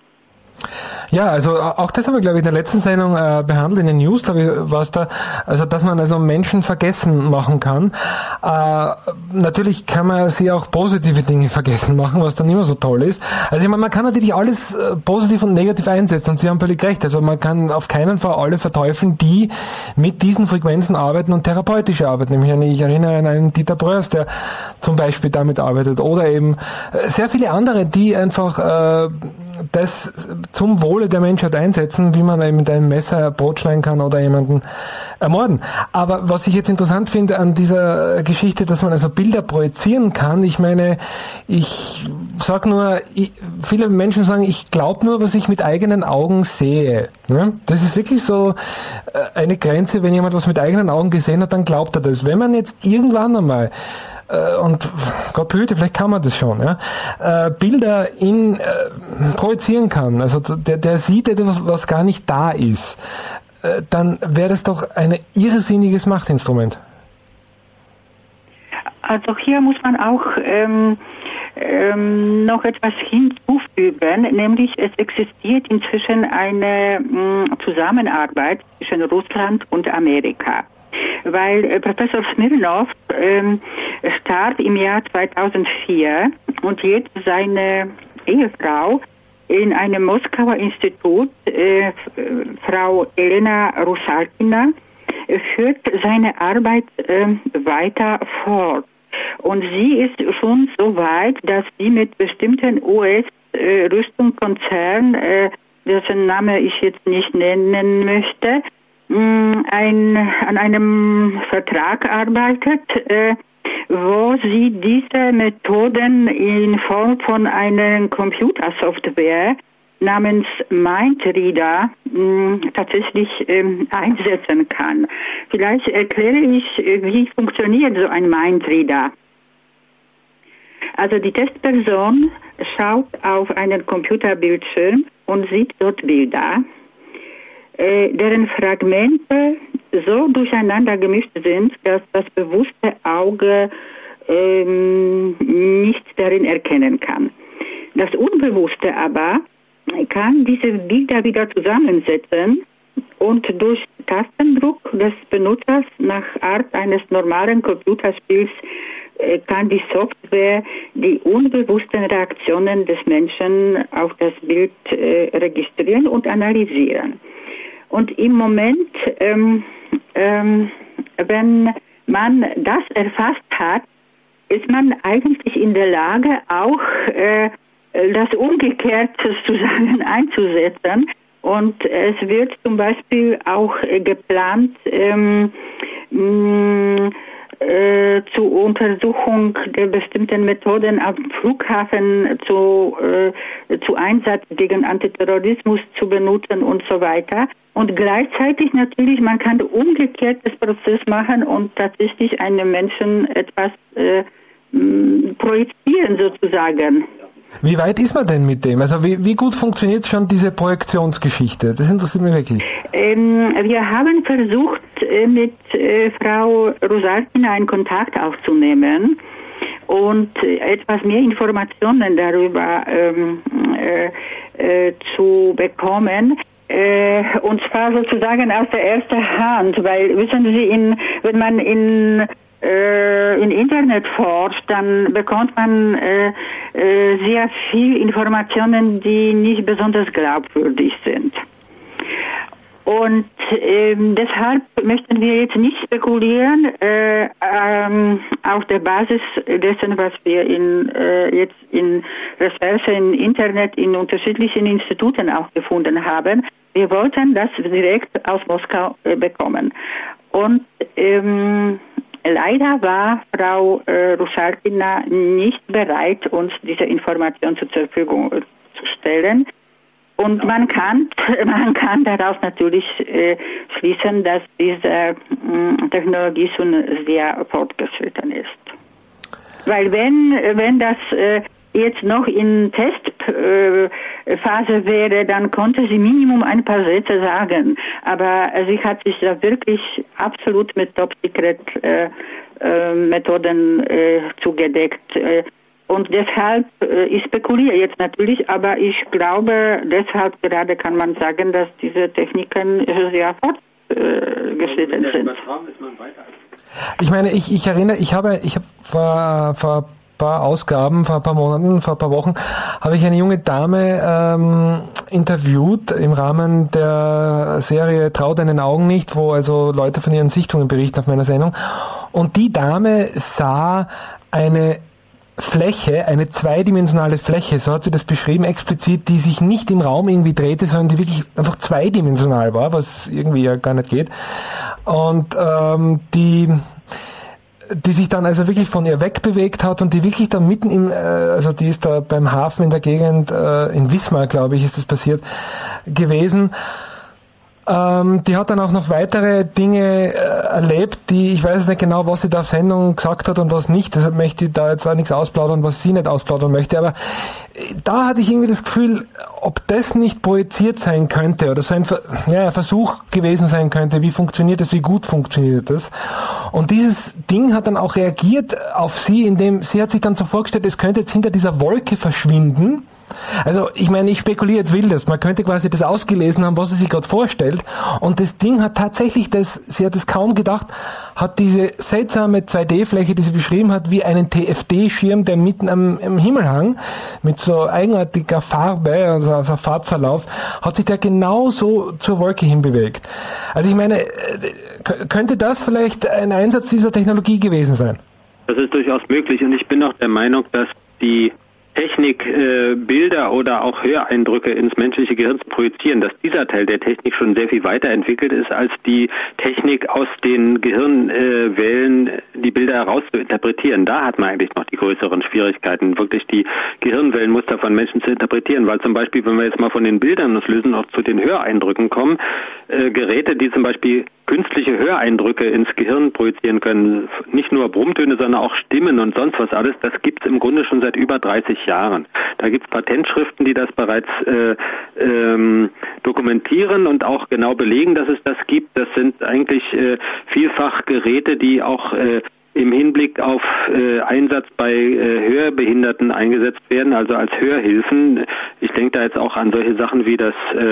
Ja, also auch das haben wir, glaube ich, in der letzten Sendung behandelt, in den News, glaube ich, war es da, also dass man also Menschen vergessen machen kann. Natürlich kann man sie auch positive Dinge vergessen machen, was dann immer so toll ist. Also ich meine, man kann natürlich alles positiv und negativ einsetzen und Sie haben völlig recht. Also man kann auf keinen Fall alle verteufeln, die mit diesen Frequenzen arbeiten und therapeutisch arbeiten. Ich erinnere an einen Dieter Bröers, der zum Beispiel damit arbeitet, oder eben sehr viele andere, die einfach das zum Wohle der Menschheit einsetzen, wie man eben mit einem Messer Brot schneiden kann oder jemanden ermorden. Aber was ich jetzt interessant finde an dieser Geschichte, dass man also Bilder projizieren kann, ich meine, ich sag nur, viele Menschen sagen, ich glaube nur, was ich mit eigenen Augen sehe. Ja? Das ist wirklich so eine Grenze, wenn jemand was mit eigenen Augen gesehen hat, dann glaubt er das. Wenn man jetzt irgendwann einmal und Gott behüte, vielleicht kann man das schon, ja, Bilder projizieren kann, also der sieht etwas, was gar nicht da ist, dann wäre das doch ein irrsinniges Machtinstrument. Also hier muss man auch noch etwas hinzufügen, nämlich es existiert inzwischen eine Zusammenarbeit zwischen Russland und Amerika. Weil Professor Smirnov starb im Jahr 2004 und jetzt seine Ehefrau in einem Moskauer Institut, Frau Elena Rusalkina, führt seine Arbeit weiter fort. Und sie ist schon so weit, dass sie mit bestimmten US-Rüstungskonzernen, dessen Name ich jetzt nicht nennen möchte, an einem Vertrag arbeitet, wo sie diese Methoden in Form von einer Computersoftware namens Mindreader tatsächlich einsetzen kann. Vielleicht erkläre ich, wie funktioniert so ein Mindreader. Also die Testperson schaut auf einen Computerbildschirm und sieht dort Bilder, deren Fragmente so durcheinander gemischt sind, dass das bewusste Auge nichts darin erkennen kann. Das Unbewusste aber kann diese Bilder wieder zusammensetzen und durch Tastendruck des Benutzers nach Art eines normalen Computerspiels kann die Software die unbewussten Reaktionen des Menschen auf das Bild registrieren und analysieren. Und im Moment, wenn man das erfasst hat, ist man eigentlich in der Lage, auch das umgekehrt sozusagen einzusetzen. Und es wird zum Beispiel auch geplant, zur Untersuchung der bestimmten Methoden am Flughafen zu Einsatz gegen Antiterrorismus zu benutzen und so weiter. Und gleichzeitig natürlich, man kann umgekehrtes Prozess machen und tatsächlich einem Menschen etwas projizieren sozusagen. Wie weit ist man denn mit dem? Also wie gut funktioniert schon diese Projektionsgeschichte? Das interessiert mich wirklich. Wir haben versucht, mit Frau Rusalkina einen Kontakt aufzunehmen und etwas mehr Informationen darüber zu bekommen. Und zwar sozusagen aus der ersten Hand, weil wissen Sie, wenn man in Internet forscht, dann bekommt man sehr viel Informationen, die nicht besonders glaubwürdig sind. Und deshalb möchten wir jetzt nicht spekulieren auf der Basis dessen, was wir jetzt in Recherche im Internet in unterschiedlichen Instituten auch gefunden haben. Wir wollten das direkt aus Moskau bekommen. Und leider war Frau Rusalkina nicht bereit, uns diese Information zur Verfügung zu stellen. Und man kann daraus natürlich schließen, dass diese Technologie schon sehr fortgeschritten ist. Weil wenn das jetzt noch in Testphase wäre, dann konnte sie Minimum ein paar Sätze sagen. Aber sie hat sich da wirklich absolut mit Top-Secret-Methoden zugedeckt. Und deshalb, ich spekuliere jetzt natürlich, aber ich glaube, deshalb gerade kann man sagen, dass diese Techniken sehr fortgeschritten sind. Ich meine, ich erinnere, ich habe vor ein paar Ausgaben, vor ein paar Monaten, vor ein paar Wochen, habe ich eine junge Dame interviewt im Rahmen der Serie Trau deinen Augen nicht, wo also Leute von ihren Sichtungen berichten auf meiner Sendung. Und die Dame sah eine Fläche, eine zweidimensionale Fläche, so hat sie das beschrieben, explizit, die sich nicht im Raum irgendwie drehte, sondern die wirklich einfach zweidimensional war, was irgendwie ja gar nicht geht. Und die sich dann also wirklich von ihr wegbewegt hat und die wirklich da mitten also die ist da beim Hafen in der Gegend, in Wismar, glaube ich, ist das passiert gewesen. Die hat dann auch noch weitere Dinge erlebt, die, ich weiß nicht genau, was sie da auf Sendung gesagt hat und was nicht, deshalb möchte ich da jetzt auch nichts ausplaudern, was sie nicht ausplaudern möchte, aber da hatte ich irgendwie das Gefühl, ob das nicht projiziert sein könnte oder so ein Versuch gewesen sein könnte, wie funktioniert das, wie gut funktioniert das. Und dieses Ding hat dann auch reagiert auf sie, indem sie hat sich dann so vorgestellt, es könnte jetzt hinter dieser Wolke verschwinden. Also ich meine, ich spekuliere jetzt wildes. Man könnte quasi das ausgelesen haben, was sie sich gerade vorstellt. Und das Ding hat tatsächlich sie hat es kaum gedacht, hat diese seltsame 2D-Fläche, die sie beschrieben hat, wie einen TFD-Schirm, der mitten am Himmel hang, mit so eigenartiger Farbe, also Farbverlauf, hat sich der genauso zur Wolke hinbewegt. Also ich meine, könnte das vielleicht ein Einsatz dieser Technologie gewesen sein? Das ist durchaus möglich und ich bin auch der Meinung, dass die Technik, Bilder oder auch Höreindrücke ins menschliche Gehirn zu projizieren, dass dieser Teil der Technik schon sehr viel weiterentwickelt ist, als die Technik aus den Gehirnwellen die Bilder heraus zu interpretieren. Da hat man eigentlich noch die größeren Schwierigkeiten, wirklich die Gehirnwellenmuster von Menschen zu interpretieren, weil zum Beispiel, wenn wir jetzt mal von den Bildern uns lösen, auch zu den Höreindrücken kommen, Geräte, die zum Beispiel künstliche Höreindrücke ins Gehirn projizieren können, nicht nur Brummtöne, sondern auch Stimmen und sonst was alles, das gibt es im Grunde schon seit über 30 Jahren. Da gibt es Patentschriften, die das bereits dokumentieren und auch genau belegen, dass es das gibt. Das sind eigentlich vielfach Geräte, die auch im Hinblick auf Einsatz bei Hörbehinderten eingesetzt werden, also als Hörhilfen. Ich denke da jetzt auch an solche Sachen wie das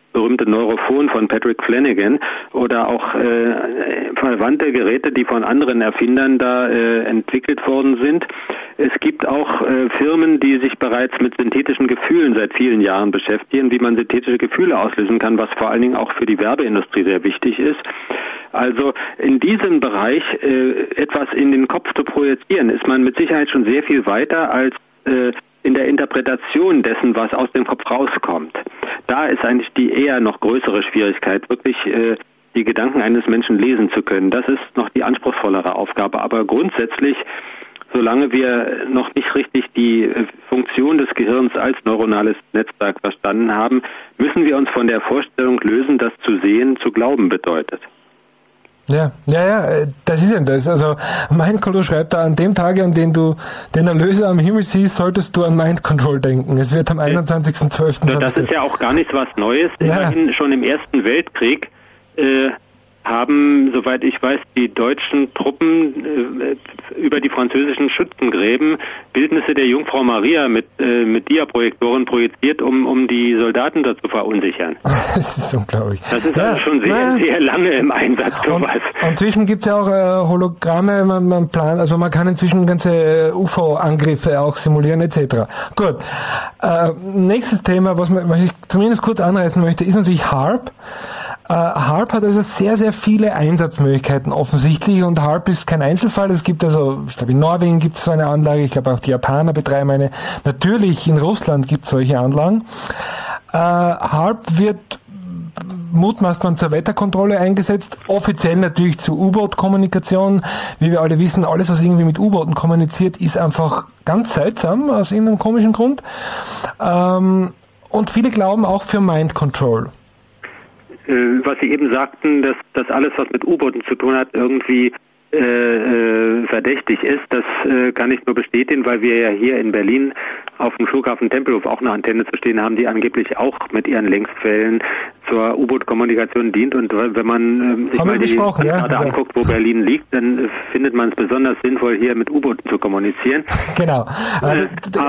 berühmte Neurophon von Patrick Flanagan oder auch verwandte Geräte, die von anderen Erfindern da entwickelt worden sind. Es gibt auch Firmen, die sich bereits mit synthetischen Gefühlen seit vielen Jahren beschäftigen, wie man synthetische Gefühle auslösen kann, was vor allen Dingen auch für die Werbeindustrie sehr wichtig ist. Also in diesem Bereich etwas in den Kopf zu projizieren, ist man mit Sicherheit schon sehr viel weiter als in der Interpretation dessen, was aus dem Kopf rauskommt. Da ist eigentlich die eher noch größere Schwierigkeit, wirklich die Gedanken eines Menschen lesen zu können. Das ist noch die anspruchsvollere Aufgabe. Aber grundsätzlich, solange wir noch nicht richtig die Funktion des Gehirns als neuronales Netzwerk verstanden haben, müssen wir uns von der Vorstellung lösen, dass zu sehen zu glauben bedeutet. Ja, das ist ja das. Also Mind Control schreibt da, an dem Tage, an dem du den Erlöser am Himmel siehst, solltest du an Mind Control denken. Es wird am 21.12. Das ist ja auch gar nichts was Neues. Ja. Immerhin schon im Ersten Weltkrieg haben, soweit ich weiß, die deutschen Truppen über die französischen Schützengräben Bildnisse der Jungfrau Maria mit Diaprojektoren projiziert, um die Soldaten dazu verunsichern. Das ist unglaublich. Das ist also schon sehr lange im Einsatz, sowas. Und inzwischen gibt es ja auch Hologramme, man plant, also man kann inzwischen ganze UFO-Angriffe auch simulieren etc. Gut. Nächstes Thema, was ich zumindest kurz anreißen möchte, ist natürlich HAARP. HAARP hat also sehr, sehr viele Einsatzmöglichkeiten offensichtlich und HAARP ist kein Einzelfall. Es gibt also, ich glaube in Norwegen gibt es so eine Anlage, ich glaube auch die Japaner betreiben eine. Natürlich in Russland gibt es solche Anlagen. HAARP wird mutmaßt man zur Wetterkontrolle eingesetzt, offiziell natürlich zur U-Boot-Kommunikation. Wie wir alle wissen, alles was irgendwie mit U-Booten kommuniziert, ist einfach ganz seltsam aus irgendeinem komischen Grund. Und viele glauben auch für Mind Control. Was Sie eben sagten, dass alles, was mit U-Booten zu tun hat, irgendwie verdächtig ist, das kann ich nur bestätigen, weil wir ja hier in Berlin auf dem Flughafen Tempelhof auch eine Antenne zu stehen haben, die angeblich auch mit ihren Längsquellen zur U-Boot-Kommunikation dient. Und wenn man sich mal die Karte anguckt, wo Berlin liegt, dann findet man es besonders sinnvoll, hier mit U-Booten zu kommunizieren. Genau. Aber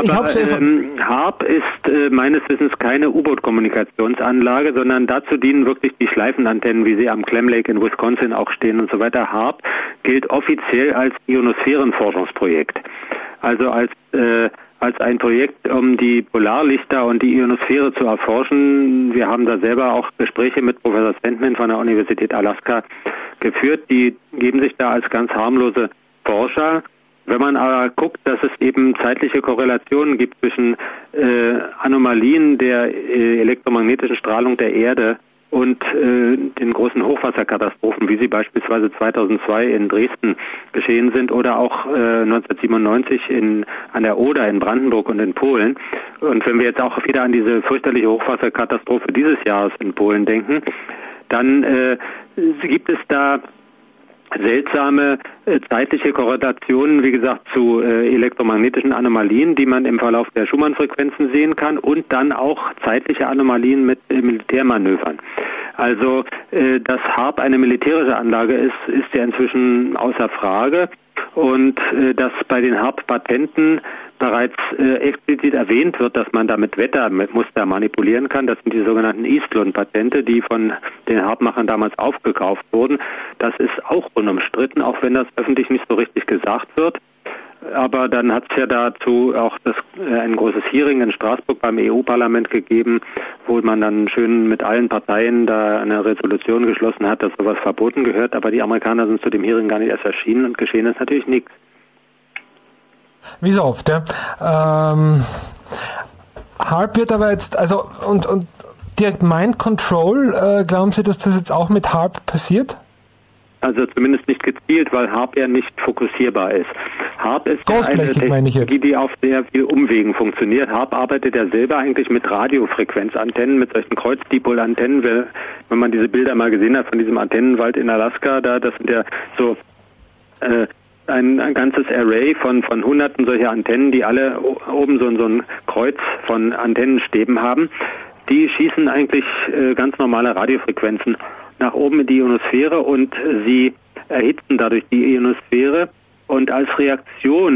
HAARP ist meines Wissens keine U-Boot-Kommunikationsanlage, sondern dazu dienen wirklich die Schleifenantennen, wie sie am Clam Lake in Wisconsin auch stehen und so weiter. HAARP gilt offiziell als Ionosphärenforschungsprojekt. Also als ein Projekt, um die Polarlichter und die Ionosphäre zu erforschen. Wir haben da selber auch Gespräche mit Professor Sandman von der Universität Alaska geführt. Die geben sich da als ganz harmlose Forscher. Wenn man aber guckt, dass es eben zeitliche Korrelationen gibt zwischen Anomalien der elektromagnetischen Strahlung der Erde und den großen Hochwasserkatastrophen, wie sie beispielsweise 2002 in Dresden geschehen sind oder auch 1997 an der Oder in Brandenburg und in Polen. Und wenn wir jetzt auch wieder an diese fürchterliche Hochwasserkatastrophe dieses Jahres in Polen denken, dann gibt es da seltsame zeitliche Korrelationen, wie gesagt, zu elektromagnetischen Anomalien, die man im Verlauf der Schumann-Frequenzen sehen kann und dann auch zeitliche Anomalien mit Militärmanövern. Also, dass HAARP eine militärische Anlage ist ja inzwischen außer Frage und dass bei den HAARP-Patenten bereits explizit erwähnt wird, dass man damit Wettermuster manipulieren kann. Das sind die sogenannten Eastlund-Patente, die von den HAARP-Machern damals aufgekauft wurden. Das ist auch unumstritten, auch wenn das öffentlich nicht so richtig gesagt wird. Aber dann hat es ja dazu auch ein großes Hearing in Straßburg beim EU-Parlament gegeben, wo man dann schön mit allen Parteien da eine Resolution geschlossen hat, dass sowas verboten gehört. Aber die Amerikaner sind zu dem Hearing gar nicht erst erschienen und geschehen ist natürlich nichts. Wie so oft, ja. HAARP wird aber jetzt, also und direkt Mind Control, glauben Sie, dass das jetzt auch mit HAARP passiert? Also zumindest nicht gezielt, weil HAARP ja nicht fokussierbar ist. HAARP ist eine Technologie, die auf sehr viel Umwegen funktioniert. HAARP arbeitet ja selber eigentlich mit Radiofrequenzantennen, mit solchen Kreuz-Dipol-Antennen. Wenn man diese Bilder mal gesehen hat von diesem Antennenwald in Alaska, das sind ja so ein ganzes Array von Hunderten solcher Antennen, die alle oben so ein Kreuz von Antennenstäben haben. Die schießen eigentlich ganz normale Radiofrequenzen nach oben in die Ionosphäre und sie erhitzen dadurch die Ionosphäre und als Reaktion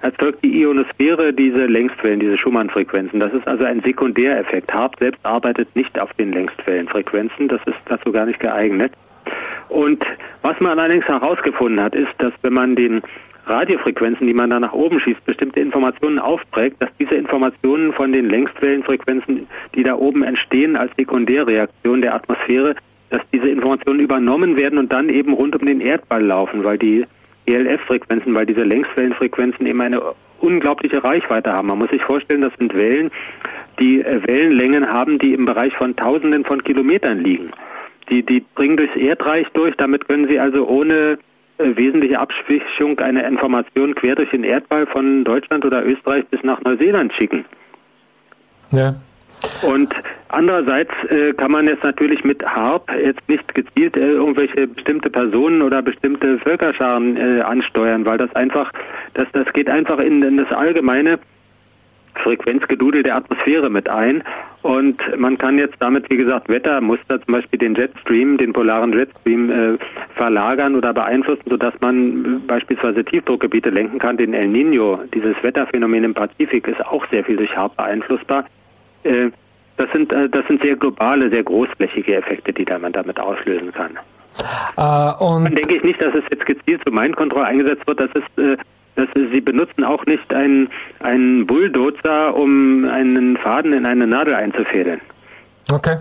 erzeugt die Ionosphäre diese Längswellen, diese Schumann-Frequenzen. Das ist also ein Sekundäreffekt. HAARP selbst arbeitet nicht auf den Längswellenfrequenzen, das ist dazu gar nicht geeignet. Und was man allerdings herausgefunden hat, ist, dass wenn man den Radiofrequenzen, die man da nach oben schießt, bestimmte Informationen aufträgt, dass diese Informationen von den Längswellenfrequenzen, die da oben entstehen als Sekundärreaktion der Atmosphäre, dass diese Informationen übernommen werden und dann eben rund um den Erdball laufen, weil die ELF-Frequenzen, weil diese Längswellenfrequenzen eben eine unglaubliche Reichweite haben. Man muss sich vorstellen, das sind Wellen, die Wellenlängen haben, die im Bereich von Tausenden von Kilometern liegen. Die dringen durchs Erdreich durch, damit können sie also ohne wesentliche Abschwächung eine Information quer durch den Erdball von Deutschland oder Österreich bis nach Neuseeland schicken. Ja. Und andererseits kann man jetzt natürlich mit HAARP jetzt nicht gezielt irgendwelche bestimmte Personen oder bestimmte Völkerscharen ansteuern, weil das geht einfach in das allgemeine Frequenzgedudel der Atmosphäre mit ein. Und man kann jetzt damit, wie gesagt, Wettermuster, zum Beispiel den Jetstream, den polaren Jetstream verlagern oder beeinflussen, sodass man beispielsweise Tiefdruckgebiete lenken kann. Den El Niño, dieses Wetterphänomen im Pazifik, ist auch sehr viel durch HAARP beeinflussbar. Das sind sehr globale, sehr großflächige Effekte, die man damit auslösen kann. Und dann denke ich nicht, dass es jetzt gezielt zur Mind Control eingesetzt wird. Sie benutzen auch nicht einen Bulldozer, um einen Faden in eine Nadel einzufädeln. Okay.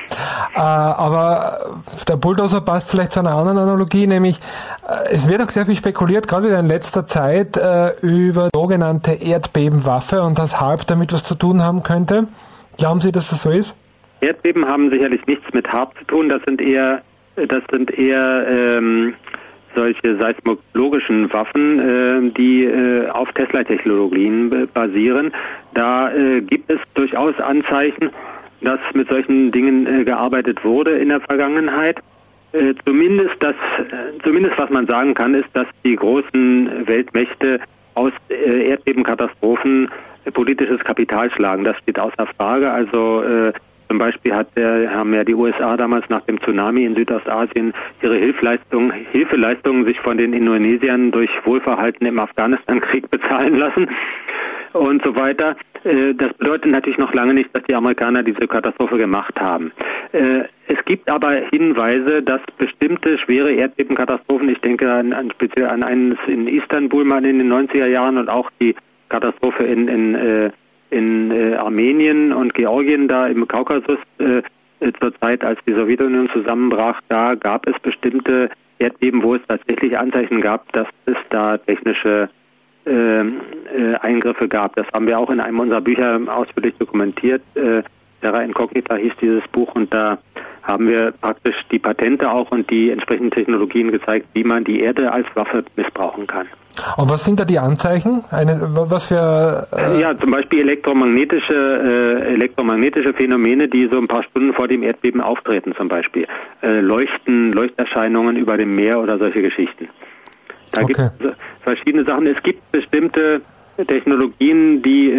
Aber der Bulldozer passt vielleicht zu einer anderen Analogie, nämlich es wird auch sehr viel spekuliert, gerade wieder in letzter Zeit, über sogenannte Erdbebenwaffe und dass HAARP damit was zu tun haben könnte. Glauben Sie, dass das so ist? Erdbeben haben sicherlich nichts mit HAARP zu tun. Das sind eher solche seismologischen Waffen, die auf Tesla-Technologien basieren. Da gibt es durchaus Anzeichen, dass mit solchen Dingen gearbeitet wurde in der Vergangenheit. Zumindest was man sagen kann, ist, dass die großen Weltmächte aus Erdbebenkatastrophen politisches Kapital schlagen. Das steht außer Frage. Also zum Beispiel haben ja die USA damals nach dem Tsunami in Südostasien ihre Hilfeleistungen sich von den Indonesiern durch Wohlverhalten im Afghanistan-Krieg bezahlen lassen und so weiter. Das bedeutet natürlich noch lange nicht, dass die Amerikaner diese Katastrophe gemacht haben. Es gibt aber Hinweise, dass bestimmte schwere Erdbebenkatastrophen, ich denke speziell an eines in Istanbul mal in den 90er Jahren und auch die Katastrophe in Armenien und Georgien, da im Kaukasus, zur Zeit, als die Sowjetunion zusammenbrach, da gab es bestimmte Erdbeben, wo es tatsächlich Anzeichen gab, dass es da technische Eingriffe gab. Das haben wir auch in einem unserer Bücher ausführlich dokumentiert. Terra Incognita hieß dieses Buch, und da haben wir praktisch die Patente auch und die entsprechenden Technologien gezeigt, wie man die Erde als Waffe missbrauchen kann. Und was sind da die Anzeichen? Was für ja, zum Beispiel elektromagnetische Phänomene, die so ein paar Stunden vor dem Erdbeben auftreten, zum Beispiel Leuchterscheinungen über dem Meer oder solche Geschichten. Da gibt es verschiedene Sachen. Es gibt bestimmte Technologien, die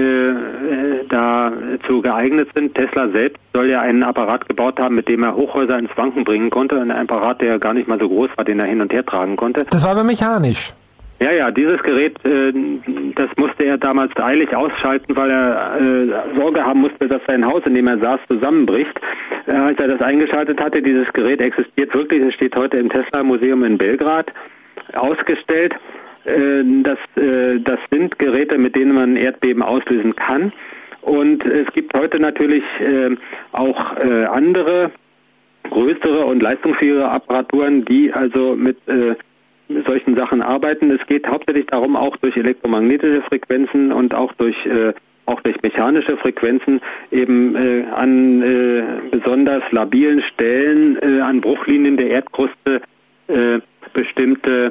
dazu geeignet sind. Tesla selbst soll ja einen Apparat gebaut haben, mit dem er Hochhäuser ins Wanken bringen konnte. Ein Apparat, der gar nicht mal so groß war, den er hin und her tragen konnte. Das war aber mechanisch. Ja, dieses Gerät, das musste er damals eilig ausschalten, weil er Sorge haben musste, dass sein Haus, in dem er saß, zusammenbricht. Als er das eingeschaltet hatte, dieses Gerät existiert wirklich, es steht heute im Tesla-Museum in Belgrad ausgestellt. Das sind Geräte, mit denen man Erdbeben auslösen kann. Und es gibt heute natürlich auch andere, größere und leistungsfähige Apparaturen, die also mit solchen Sachen arbeiten. Es geht hauptsächlich darum, auch durch elektromagnetische Frequenzen und auch durch mechanische Frequenzen eben an besonders labilen Stellen, an Bruchlinien der Erdkruste bestimmte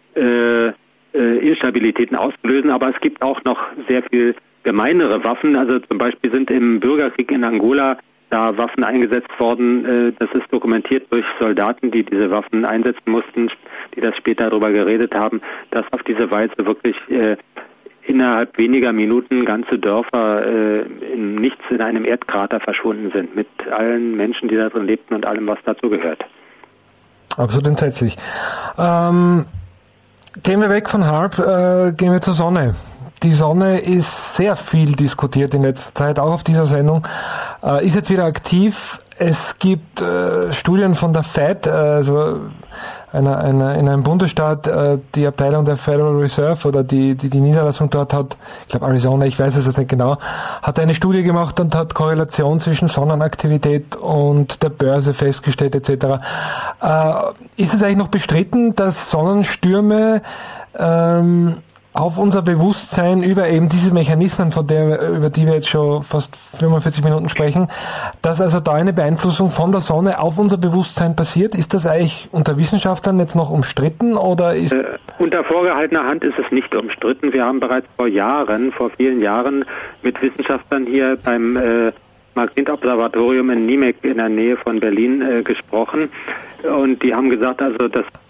Instabilitäten auszulösen. Aber es gibt auch noch sehr viel gemeinere Waffen. Also zum Beispiel sind im Bürgerkrieg in Angola da Waffen eingesetzt worden. Das ist dokumentiert durch Soldaten, die diese Waffen einsetzen mussten, die das später darüber geredet haben, dass auf diese Weise wirklich innerhalb weniger Minuten ganze Dörfer in nichts in einem Erdkrater verschwunden sind, mit allen Menschen, die da drin lebten und allem, was dazu gehört. Absolut entsetzlich. Gehen wir weg von HAARP, gehen wir zur Sonne. Die Sonne ist sehr viel diskutiert in letzter Zeit, auch auf dieser Sendung. Ist jetzt wieder aktiv. Es gibt Studien von der Fed, also in einem Bundesstaat, die Abteilung der Federal Reserve oder die Niederlassung dort hat, ich glaube Arizona, ich weiß es jetzt nicht genau, hat eine Studie gemacht und hat Korrelation zwischen Sonnenaktivität und der Börse festgestellt etc. Ist es eigentlich noch bestritten, dass Sonnenstürme auf unser Bewusstsein über eben diese Mechanismen, über die wir jetzt schon fast 45 Minuten sprechen, dass also da eine Beeinflussung von der Sonne auf unser Bewusstsein passiert? Ist das eigentlich unter Wissenschaftlern jetzt noch umstritten oder ist... Unter vorgehaltener Hand ist es nicht umstritten. Wir haben bereits vor vielen Jahren mit Wissenschaftlern hier beim Magnetobservatorium in Niemek in der Nähe von Berlin gesprochen und die haben gesagt, also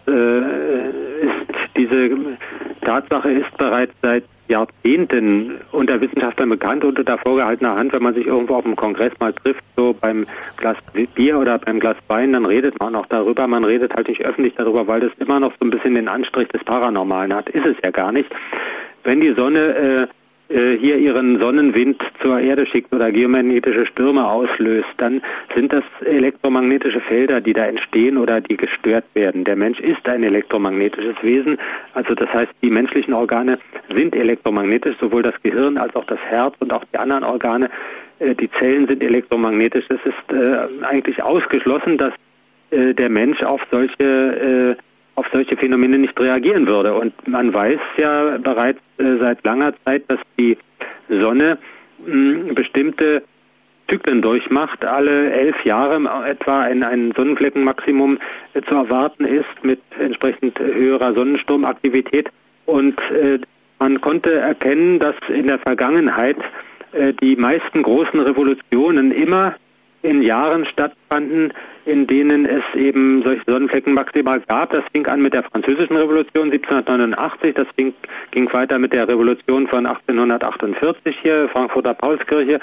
diese Tatsache ist bereits seit Jahrzehnten unter Wissenschaftlern bekannt und unter vorgehaltener Hand, wenn man sich irgendwo auf einem Kongress mal trifft, so beim Glas Bier oder beim Glas Wein, dann redet man auch darüber. Man redet halt nicht öffentlich darüber, weil das immer noch so ein bisschen den Anstrich des Paranormalen hat. Ist es ja gar nicht. Wenn die Sonne hier ihren Sonnenwind zur Erde schickt oder geomagnetische Stürme auslöst, dann sind das elektromagnetische Felder, die da entstehen oder die gestört werden. Der Mensch ist ein elektromagnetisches Wesen, also das heißt, die menschlichen Organe sind elektromagnetisch, sowohl das Gehirn als auch das Herz und auch die anderen Organe, die Zellen sind elektromagnetisch. Es ist eigentlich ausgeschlossen, dass der Mensch auf solche Phänomene nicht reagieren würde. Und man weiß ja bereits seit langer Zeit, dass die Sonne bestimmte Zyklen durchmacht. Alle 11 Jahre etwa ein Sonnenfleckenmaximum zu erwarten ist mit entsprechend höherer Sonnensturmaktivität. Und man konnte erkennen, dass in der Vergangenheit die meisten großen Revolutionen immer in Jahren stattfanden, in denen es eben solche Sonnenfleckenmaxima gab. Das fing an mit der Französischen Revolution 1789, das ging weiter mit der Revolution von 1848 hier, Frankfurter Paulskirche,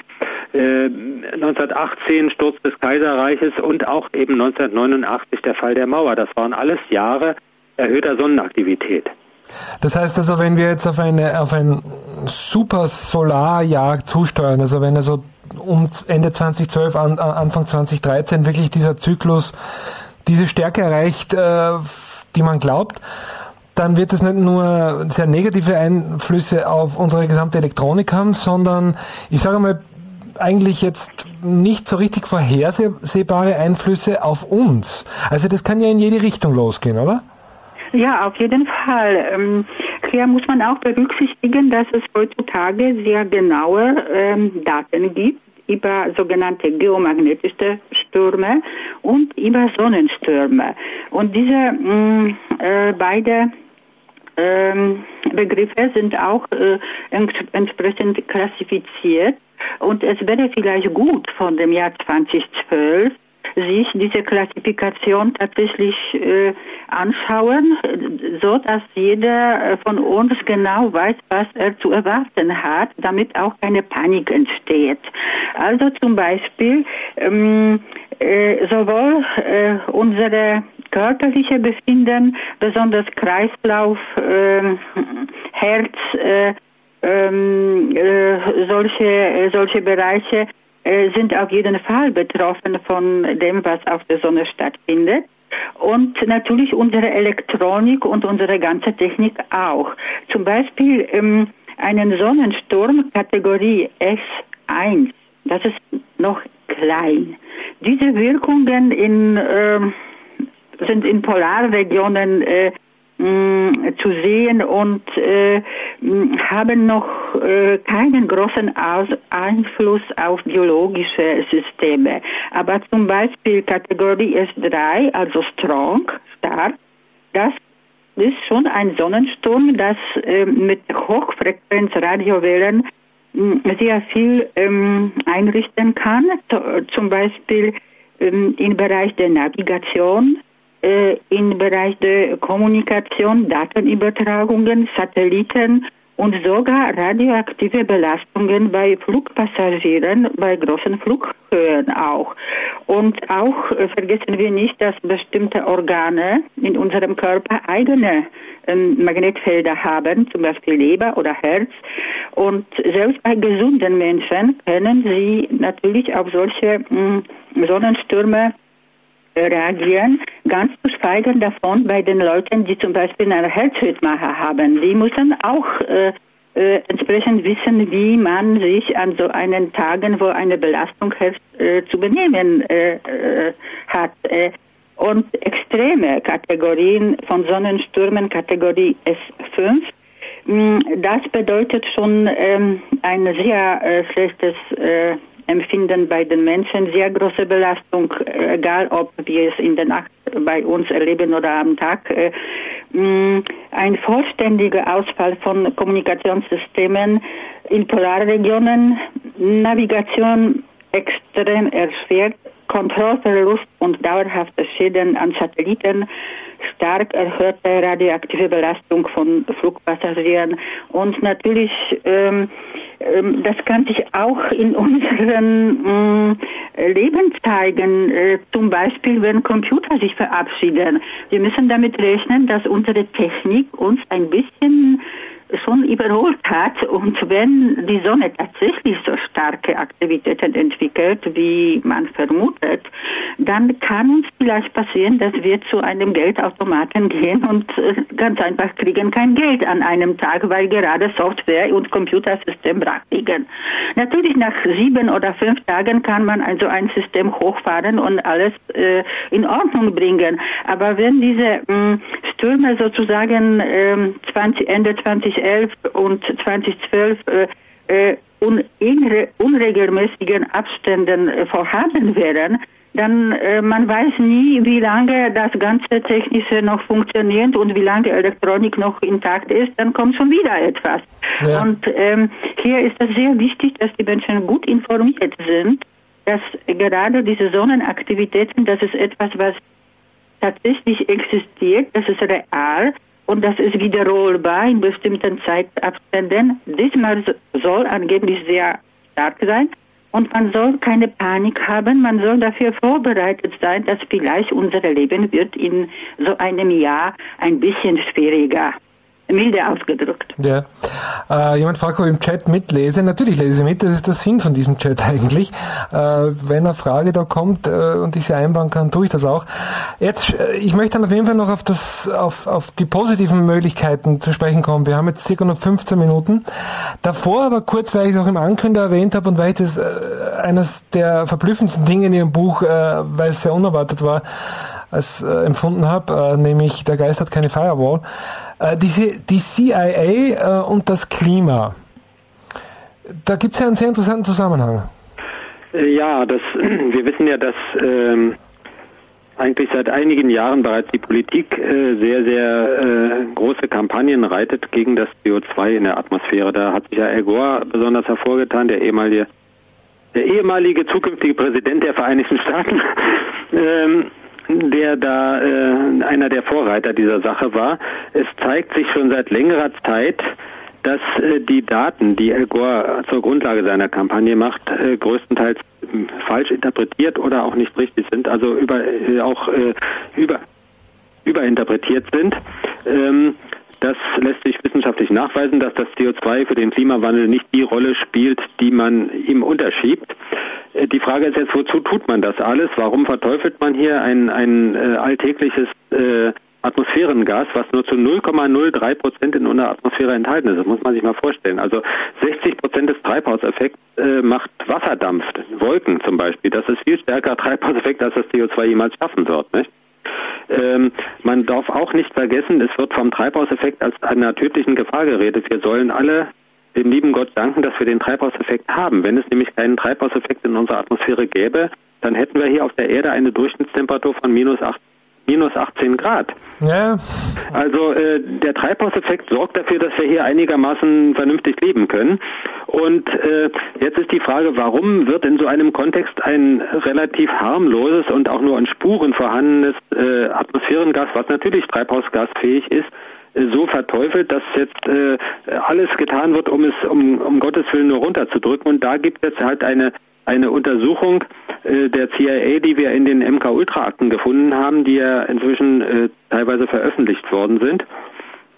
1918 Sturz des Kaiserreiches und auch eben 1989 der Fall der Mauer. Das waren alles Jahre erhöhter Sonnenaktivität. Das heißt also, wenn wir jetzt auf ein Supersolarjahr zusteuern, also wenn also um Ende 2012, Anfang 2013 wirklich dieser Zyklus diese Stärke erreicht, die man glaubt, dann wird es nicht nur sehr negative Einflüsse auf unsere gesamte Elektronik haben, sondern ich sage mal, eigentlich jetzt nicht so richtig vorhersehbare Einflüsse auf uns. Also das kann ja in jede Richtung losgehen, oder? Ja, auf jeden Fall. Hier muss man auch berücksichtigen, dass es heutzutage sehr genaue Daten gibt über sogenannte geomagnetische Stürme und über Sonnenstürme. Und diese beide Begriffe sind auch entsprechend klassifiziert. Und es wäre vielleicht gut von dem Jahr 2012 sich diese Klassifikation tatsächlich anschauen, so dass jeder von uns genau weiß, was er zu erwarten hat, damit auch keine Panik entsteht. Also zum Beispiel sowohl unsere körperliche Befinden, besonders Kreislauf, Herz, solche Bereiche sind auf jeden Fall betroffen von dem, was auf der Sonne stattfindet. Und natürlich unsere Elektronik und unsere ganze Technik auch. Zum Beispiel einen Sonnensturm Kategorie S1, das ist noch klein. Diese Wirkungen sind in Polarregionen zu sehen und haben noch keinen großen Einfluss auf biologische Systeme. Aber zum Beispiel Kategorie S3, also strong, stark, das ist schon ein Sonnensturm, das mit Hochfrequenz-Radiowellen sehr viel einrichten kann, zum Beispiel im Bereich der Navigation, im Bereich der Kommunikation, Datenübertragungen, Satelliten und sogar radioaktive Belastungen bei Flugpassagieren, bei großen Flughöhen auch. Und auch vergessen wir nicht, dass bestimmte Organe in unserem Körper eigene Magnetfelder haben, zum Beispiel Leber oder Herz. Und selbst bei gesunden Menschen können sie natürlich auf solche Sonnenstürme reagieren, ganz zu schweigen davon bei den Leuten, die zum Beispiel einen Herzschrittmacher haben. Die müssen auch entsprechend wissen, wie man sich an so einen Tagen, wo eine Belastung herrscht, zu benehmen hat. Und extreme Kategorien von Sonnenstürmen, Kategorie S5, das bedeutet schon ein sehr schlechtes Empfinden bei den Menschen, sehr große Belastung, egal ob wir es in der Nacht bei uns erleben oder am Tag. Ein vollständiger Ausfall von Kommunikationssystemen in Polarregionen, Navigation extrem erschwert, Kontrollverlust und dauerhafte Schäden an Satelliten, stark erhöhte radioaktive Belastung von Flugpassagieren und natürlich das kann sich auch in unserem Leben zeigen, zum Beispiel wenn Computer sich verabschieden. Wir müssen damit rechnen, dass unsere Technik uns ein bisschen schon überholt hat und wenn die Sonne tatsächlich so starke Aktivitäten entwickelt, wie man vermutet, dann kann uns vielleicht passieren, dass wir zu einem Geldautomaten gehen und ganz einfach kriegen kein Geld an einem Tag, weil gerade Software und Computersystem brach liegen. Natürlich nach 7 oder 5 Tagen kann man also ein System hochfahren und alles in Ordnung bringen. Aber wenn diese Stürme sozusagen Ende 2011 und 2012 in unregelmäßigen Abständen vorhanden wären, dann man weiß nie, wie lange das ganze Technische noch funktioniert und wie lange Elektronik noch intakt ist, dann kommt schon wieder etwas. Ja. Und hier ist es sehr wichtig, dass die Menschen gut informiert sind, dass gerade diese Sonnenaktivitäten, das ist etwas, was tatsächlich existiert, das ist real und das ist wiederholbar in bestimmten Zeitabständen. Diesmal soll angeblich sehr stark sein und man soll keine Panik haben, man soll dafür vorbereitet sein, dass vielleicht unser Leben wird in so einem Jahr ein bisschen schwieriger. Milde ausgedrückt. Ja. Jemand fragt, ob ich im Chat mitlese. Natürlich lese ich mit, das ist der Sinn von diesem Chat eigentlich. Wenn eine Frage da kommt und ich sie einbauen kann, tue ich das auch. Jetzt, ich möchte dann auf jeden Fall noch auf die positiven Möglichkeiten zu sprechen kommen. Wir haben jetzt circa noch 15 Minuten. Davor aber kurz, weil ich es auch im Ankündiger erwähnt habe und weil ich das eines der verblüffendsten Dinge in Ihrem Buch, weil es sehr unerwartet war, als empfunden habe, nämlich der Geist hat keine Firewall. Die CIA und das Klima. Da gibt es ja einen sehr interessanten Zusammenhang. Ja, wir wissen ja, dass eigentlich seit einigen Jahren bereits die Politik sehr, sehr große Kampagnen reitet gegen das CO2 in der Atmosphäre. Da hat sich ja Al Gore besonders hervorgetan, der ehemalige zukünftige Präsident der Vereinigten Staaten, der da einer der Vorreiter dieser Sache war. Es zeigt sich schon seit längerer Zeit, dass die Daten, die Al Gore zur Grundlage seiner Kampagne macht, größtenteils falsch interpretiert oder auch nicht richtig sind, also überinterpretiert sind. Das lässt sich wissenschaftlich nachweisen, dass das CO2 für den Klimawandel nicht die Rolle spielt, die man ihm unterschiebt. Die Frage ist jetzt, wozu tut man das alles? Warum verteufelt man hier ein alltägliches Atmosphärengas, was nur zu 0,03% in unserer Atmosphäre enthalten ist? Das muss man sich mal vorstellen. Also 60% des Treibhauseffekts macht Wasserdampf, Wolken zum Beispiel. Das ist viel stärker Treibhauseffekt, als das CO2 jemals schaffen wird, nicht? Man darf auch nicht vergessen, es wird vom Treibhauseffekt als einer tödlichen Gefahr geredet. Wir sollen alle dem lieben Gott danken, dass wir den Treibhauseffekt haben. Wenn es nämlich keinen Treibhauseffekt in unserer Atmosphäre gäbe, dann hätten wir hier auf der Erde eine Durchschnittstemperatur von minus 18 Grad. Ja. Also der Treibhauseffekt sorgt dafür, dass wir hier einigermaßen vernünftig leben können. Und jetzt ist die Frage, warum wird in so einem Kontext ein relativ harmloses und auch nur in Spuren vorhandenes Atmosphärengas, was natürlich treibhausgasfähig ist, so verteufelt, dass jetzt alles getan wird, um es um Gottes Willen nur runterzudrücken. Und da gibt es halt eine Untersuchung der CIA, die wir in den MK-Ultra-Akten gefunden haben, die ja inzwischen teilweise veröffentlicht worden sind.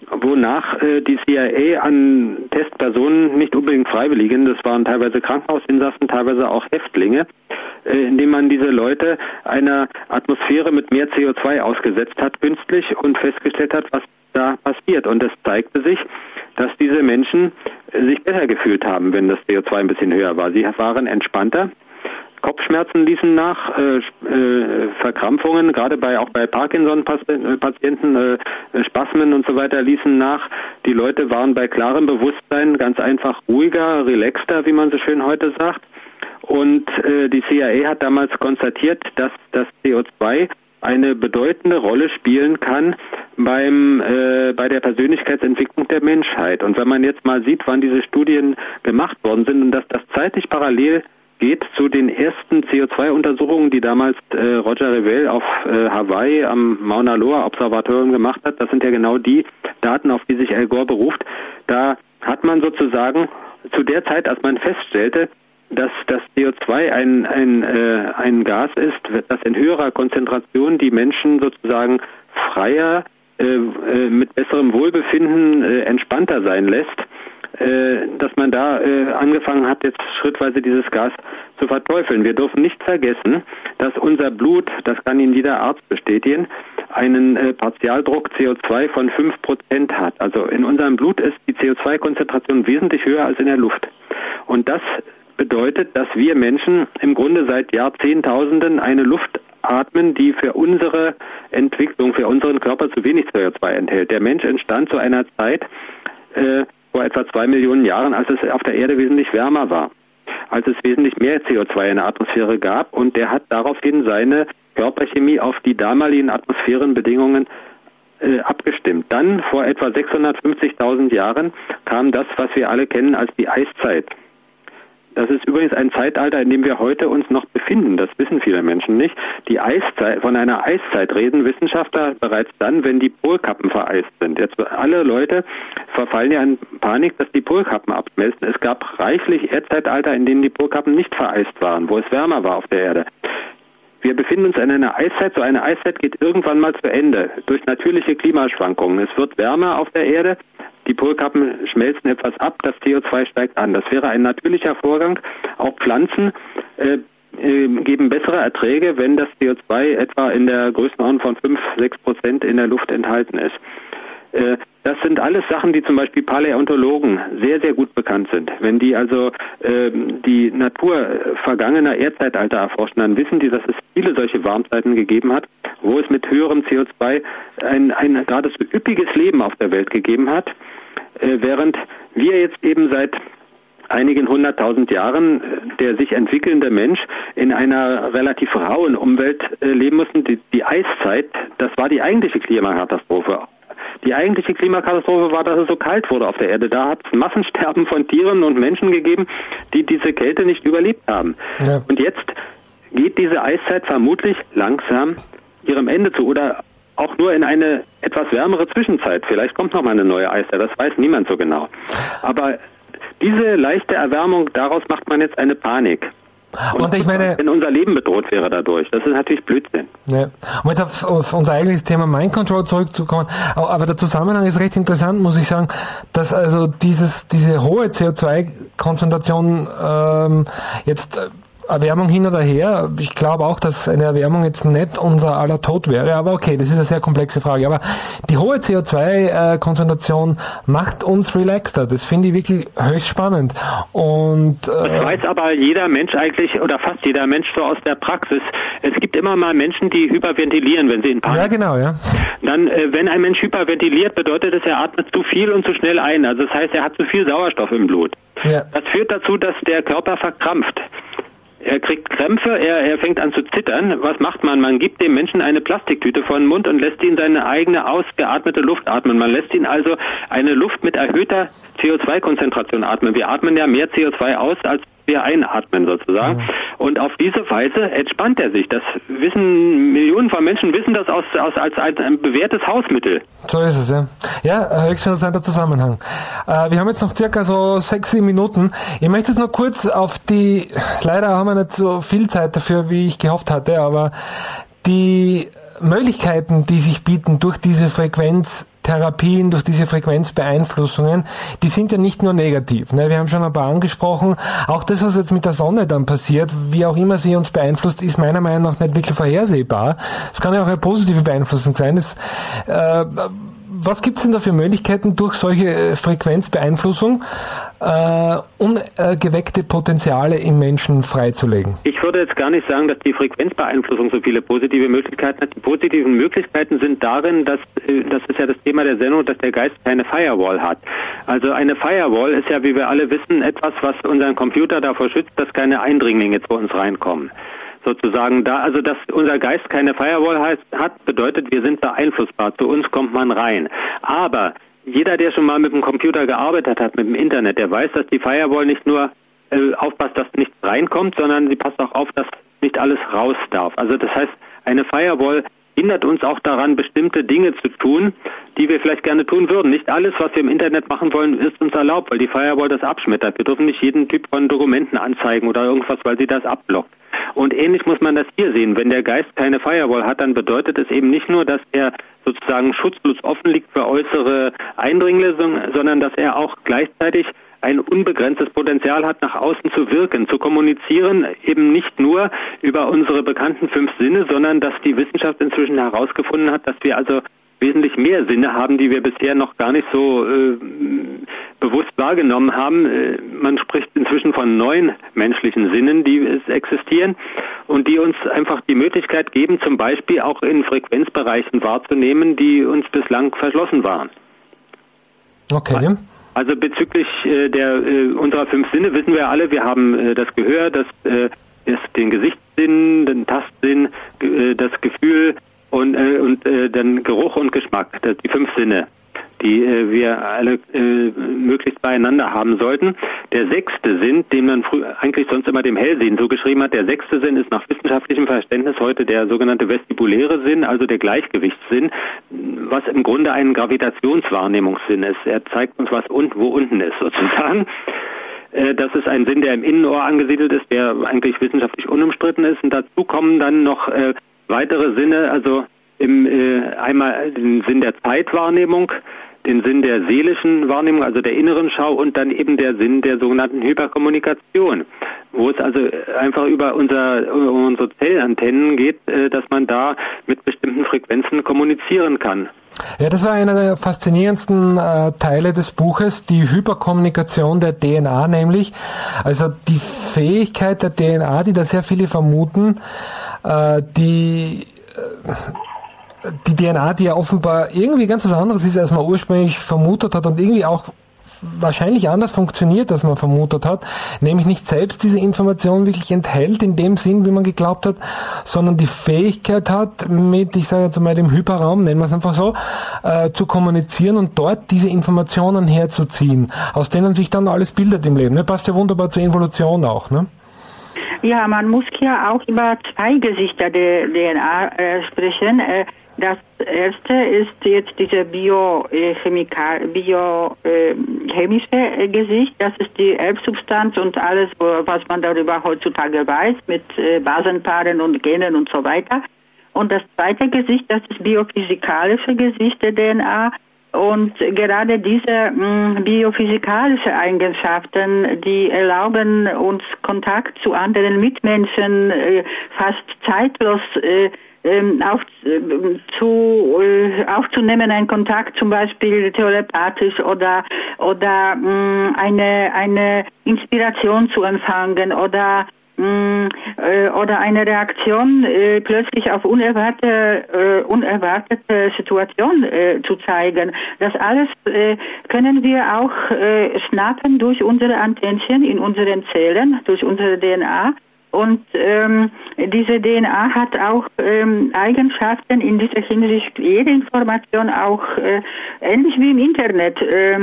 wonach die CIA an Testpersonen, nicht unbedingt Freiwilligen, das waren teilweise Krankenhausinsassen, teilweise auch Häftlinge, indem man diese Leute einer Atmosphäre mit mehr CO2 ausgesetzt hat, künstlich, und festgestellt hat, was da passiert. Und es zeigte sich, dass diese Menschen sich besser gefühlt haben, wenn das CO2 ein bisschen höher war. Sie waren entspannter. Kopfschmerzen ließen nach, Verkrampfungen, gerade auch bei Parkinson-Patienten, Spasmen und so weiter ließen nach. Die Leute waren bei klarem Bewusstsein ganz einfach ruhiger, relaxter, wie man so schön heute sagt. Und die CIA hat damals konstatiert, dass das CO2 eine bedeutende Rolle spielen kann bei der Persönlichkeitsentwicklung der Menschheit. Und wenn man jetzt mal sieht, wann diese Studien gemacht worden sind und dass das zeitlich parallel geht zu den ersten CO2-Untersuchungen, die damals Roger Revelle auf Hawaii am Mauna Loa Observatorium gemacht hat. Das sind ja genau die Daten, auf die sich Al Gore beruft. Da hat man sozusagen zu der Zeit, als man feststellte, dass das CO2 ein Gas ist, das in höherer Konzentration die Menschen sozusagen freier, mit besserem Wohlbefinden entspannter sein lässt, dass man da angefangen hat, jetzt schrittweise dieses Gas zu verteufeln. Wir dürfen nicht vergessen, dass unser Blut, das kann Ihnen jeder Arzt bestätigen, einen Partialdruck CO2 von 5% hat. Also in unserem Blut ist die CO2-Konzentration wesentlich höher als in der Luft. Und das bedeutet, dass wir Menschen im Grunde seit Jahrzehntausenden eine Luft atmen, die für unsere Entwicklung, für unseren Körper zu wenig CO2 enthält. Der Mensch entstand zu einer Zeit, vor etwa 2 Millionen Jahren, als es auf der Erde wesentlich wärmer war, als es wesentlich mehr CO2 in der Atmosphäre gab, und der hat daraufhin seine Körperchemie auf die damaligen Atmosphärenbedingungen abgestimmt. Dann, vor etwa 650.000 Jahren, kam das, was wir alle kennen als die Eiszeit. Das ist übrigens ein Zeitalter, in dem wir heute uns noch befinden. Das wissen viele Menschen nicht. Die Eiszeit, von einer Eiszeit reden Wissenschaftler bereits dann, wenn die Polkappen vereist sind. Jetzt alle Leute verfallen ja in Panik, dass die Polkappen abschmelzen. Es gab reichlich Erdzeitalter, in denen die Polkappen nicht vereist waren, wo es wärmer war auf der Erde. Wir befinden uns in einer Eiszeit. So eine Eiszeit geht irgendwann mal zu Ende durch natürliche Klimaschwankungen. Es wird wärmer auf der Erde. Die Polkappen schmelzen etwas ab, das CO2 steigt an. Das wäre ein natürlicher Vorgang. Auch Pflanzen geben bessere Erträge, wenn das CO2 etwa in der Größenordnung von 5-6% in der Luft enthalten ist. Das sind alles Sachen, die zum Beispiel Paläontologen sehr, sehr gut bekannt sind. Wenn die also die Natur vergangener Erdzeitalter erforschen, dann wissen die, dass es viele solche Warmzeiten gegeben hat, wo es mit höherem CO2 ein gerade so üppiges Leben auf der Welt gegeben hat, während wir jetzt eben seit einigen 100.000 Jahren der sich entwickelnde Mensch in einer relativ rauen Umwelt leben mussten. Die Eiszeit, das war die eigentliche Klimakatastrophe. Die eigentliche Klimakatastrophe war, dass es so kalt wurde auf der Erde. Da hat es Massensterben von Tieren und Menschen gegeben, die diese Kälte nicht überlebt haben. Ja. Und jetzt geht diese Eiszeit vermutlich langsam ihrem Ende zu, oder auch nur in eine etwas wärmere Zwischenzeit. Vielleicht kommt noch mal eine neue Eiszeit, das weiß niemand so genau. Aber diese leichte Erwärmung, daraus macht man jetzt eine Panik. Und ich meine, wenn unser Leben bedroht wäre dadurch, das ist natürlich Blödsinn. Ja. Um jetzt auf unser eigentliches Thema Mind Control zurückzukommen, aber der Zusammenhang ist recht interessant, muss ich sagen, dass also diese hohe CO2-Konzentration jetzt Erwärmung hin oder her. Ich glaube auch, dass eine Erwärmung jetzt nicht unser aller Tod wäre, aber okay, das ist eine sehr komplexe Frage. Aber die hohe CO2-Konzentration macht uns relaxter. Das finde ich wirklich höchst spannend. Und das weiß aber jeder Mensch eigentlich, oder fast jeder Mensch so aus der Praxis. Es gibt immer mal Menschen, die hyperventilieren, wenn sie in Panik. Ja, genau, ja. Dann, wenn ein Mensch hyperventiliert, bedeutet es, er atmet zu viel und zu schnell ein. Also das heißt, er hat zu viel Sauerstoff im Blut. Ja. Das führt dazu, dass der Körper verkrampft. Er kriegt Krämpfe, er fängt an zu zittern. Was macht man? Man gibt dem Menschen eine Plastiktüte vor den Mund und lässt ihn seine eigene ausgeatmete Luft atmen. Man lässt ihn also eine Luft mit erhöhter CO2-Konzentration atmen. Wir atmen ja mehr CO2 aus, als wir einatmen sozusagen. Ja. Und auf diese Weise entspannt er sich. Das wissen Millionen von Menschen, wissen das als ein bewährtes Hausmittel. So ist es, ja. Ja, höchst interessanter Zusammenhang. Wir haben jetzt noch circa so 6-7 Minuten. Ich möchte jetzt noch kurz auf leider haben wir nicht so viel Zeit dafür, wie ich gehofft hatte, aber die Möglichkeiten, die sich bieten durch diese Frequenz, Therapien, durch diese Frequenzbeeinflussungen, die sind ja nicht nur negativ. Ne? Wir haben schon ein paar angesprochen. Auch das, was jetzt mit der Sonne dann passiert, wie auch immer sie uns beeinflusst, ist meiner Meinung nach nicht wirklich vorhersehbar. Es kann ja auch eine positive Beeinflussung sein. Was gibt's denn da für Möglichkeiten, durch solche Frequenzbeeinflussung ungeweckte Potenziale im Menschen freizulegen? Ich würde jetzt gar nicht sagen, dass die Frequenzbeeinflussung so viele positive Möglichkeiten hat. Die positiven Möglichkeiten sind darin, das ist ja das Thema der Sendung, dass der Geist keine Firewall hat. Also eine Firewall ist ja, wie wir alle wissen, etwas, was unseren Computer davor schützt, dass keine Eindringlinge zu uns reinkommen. Sozusagen also dass unser Geist keine Firewall hat, bedeutet, wir sind beeinflussbar. Zu uns kommt man rein. Aber jeder, der schon mal mit dem Computer gearbeitet hat, mit dem Internet, der weiß, dass die Firewall nicht nur aufpasst, dass nichts reinkommt, sondern sie passt auch auf, dass nicht alles raus darf. Also das heißt, eine Firewall hindert uns auch daran, bestimmte Dinge zu tun, die wir vielleicht gerne tun würden. Nicht alles, was wir im Internet machen wollen, ist uns erlaubt, weil die Firewall das abschmettert. Wir dürfen nicht jeden Typ von Dokumenten anzeigen oder irgendwas, weil sie das abblockt. Und ähnlich muss man das hier sehen. Wenn der Geist keine Firewall hat, dann bedeutet es eben nicht nur, dass er sozusagen schutzlos offen liegt für äußere Eindringlinge, sondern dass er auch gleichzeitig ein unbegrenztes Potenzial hat, nach außen zu wirken, zu kommunizieren, eben nicht nur über unsere bekannten 5 Sinne, sondern dass die Wissenschaft inzwischen herausgefunden hat, dass wir also wesentlich mehr Sinne haben, die wir bisher noch gar nicht so bewusst wahrgenommen haben. Man spricht inzwischen von 9 menschlichen Sinnen, die existieren und die uns einfach die Möglichkeit geben, zum Beispiel auch in Frequenzbereichen wahrzunehmen, die uns bislang verschlossen waren. Okay. Also bezüglich unserer 5 Sinne wissen wir alle, wir haben das Gehör, das ist den Gesichtssinn, den Tastsinn, das Gefühl und dann Geruch und Geschmack, das die 5 Sinne, die wir alle möglichst beieinander haben sollten. Der 6. Sinn, den man eigentlich sonst immer dem Hellsehen zugeschrieben hat, der 6. Sinn ist nach wissenschaftlichem Verständnis heute der sogenannte vestibuläre Sinn, also der Gleichgewichtssinn, was im Grunde ein Gravitationswahrnehmungssinn ist. Er zeigt uns, was wo unten ist sozusagen. Das ist ein Sinn, der im Innenohr angesiedelt ist, der eigentlich wissenschaftlich unumstritten ist. Und dazu kommen dann noch weitere Sinne, also einmal den Sinn der Zeitwahrnehmung, den Sinn der seelischen Wahrnehmung, also der inneren Schau und dann eben der Sinn der sogenannten Hyperkommunikation, wo es also einfach über unsere Zellantennen geht, dass man da mit bestimmten Frequenzen kommunizieren kann. Ja, das war einer der faszinierendsten Teile des Buches, die Hyperkommunikation der DNA nämlich. Also die Fähigkeit der DNA, die da sehr viele vermuten, die DNA, die ja offenbar irgendwie ganz was anderes ist, als man ursprünglich vermutet hat und irgendwie auch wahrscheinlich anders funktioniert, als man vermutet hat, nämlich nicht selbst diese Information wirklich enthält in dem Sinn, wie man geglaubt hat, sondern die Fähigkeit hat, mit, ich sage jetzt mal, dem Hyperraum, nennen wir es einfach so, zu kommunizieren und dort diese Informationen herzuziehen, aus denen sich dann alles bildet im Leben. Ne? Passt ja wunderbar zur Evolution auch, ne? Ja, man muss hier auch über 2 Gesichter der DNA sprechen. Das erste ist jetzt diese biochemische Gesicht. Das ist die Erbsubstanz und alles, was man darüber heutzutage weiß, mit Basenpaaren und Genen und so weiter. Und das zweite Gesicht, das ist biophysikalische Gesicht der DNA. Und gerade diese biophysikalische Eigenschaften, die erlauben uns Kontakt zu anderen Mitmenschen fast zeitlos aufzunehmen, einen Kontakt zum Beispiel telepathisch oder eine Inspiration zu empfangen oder eine Reaktion plötzlich auf unerwartete Situation zu zeigen. Das alles können wir auch schnappen durch unsere Antennchen in unseren Zellen, durch unsere DNA. Und diese DNA hat auch Eigenschaften in dieser Hinsicht, jede Information auch ähnlich wie im Internet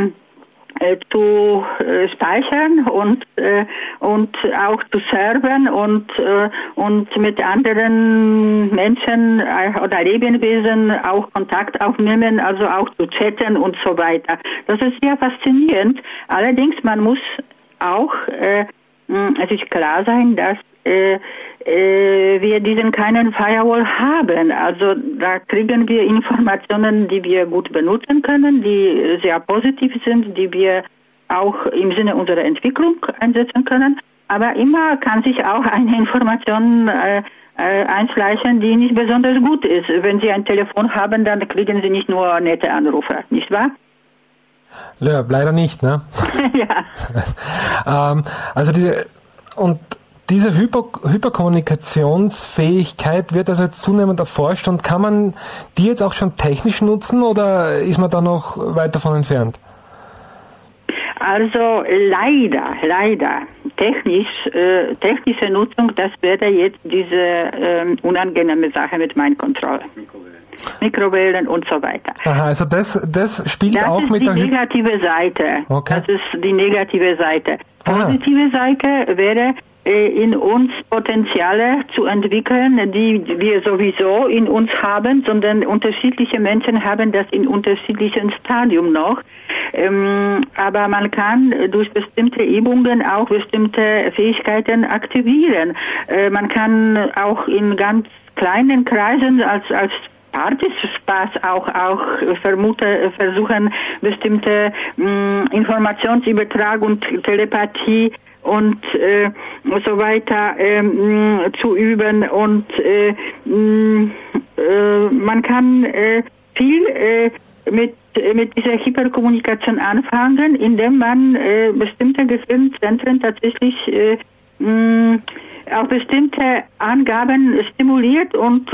zu speichern und auch zu servern und mit anderen Menschen oder Lebewesen auch Kontakt aufnehmen, also auch zu chatten und so weiter. Das ist sehr faszinierend. Allerdings, man muss auch sich klar sein, dass wir diesen keinen Firewall haben. Also da kriegen wir Informationen, die wir gut benutzen können, die sehr positiv sind, die wir auch im Sinne unserer Entwicklung einsetzen können. Aber immer kann sich auch eine Information einschleichen, die nicht besonders gut ist. Wenn Sie ein Telefon haben, dann kriegen Sie nicht nur nette Anrufe, nicht wahr? Ja, leider nicht, ne? Ja. Also diese Hyperkommunikationsfähigkeit wird also jetzt zunehmend erforscht, und kann man die jetzt auch schon technisch nutzen, oder ist man da noch weit davon entfernt? Also leider. Technische Nutzung, das wäre jetzt diese unangenehme Sache mit Mind-Control. Mikrowellen und so weiter. Aha, also das spielt das auch mit der... Das ist die negative Seite. Okay. Das ist die negative Seite. Positive Seite wäre, in uns Potenziale zu entwickeln, die wir sowieso in uns haben, sondern unterschiedliche Menschen haben das in unterschiedlichen Stadium noch. Aber man kann durch bestimmte Übungen auch bestimmte Fähigkeiten aktivieren. Man kann auch in ganz kleinen Kreisen als Partyspaß auch versuchen, bestimmte Informationsübertragung und Telepathie und so weiter zu üben, und man kann viel mit dieser Hyperkommunikation anfangen, indem man bestimmte Gehirnzentren tatsächlich auch bestimmte Angaben stimuliert und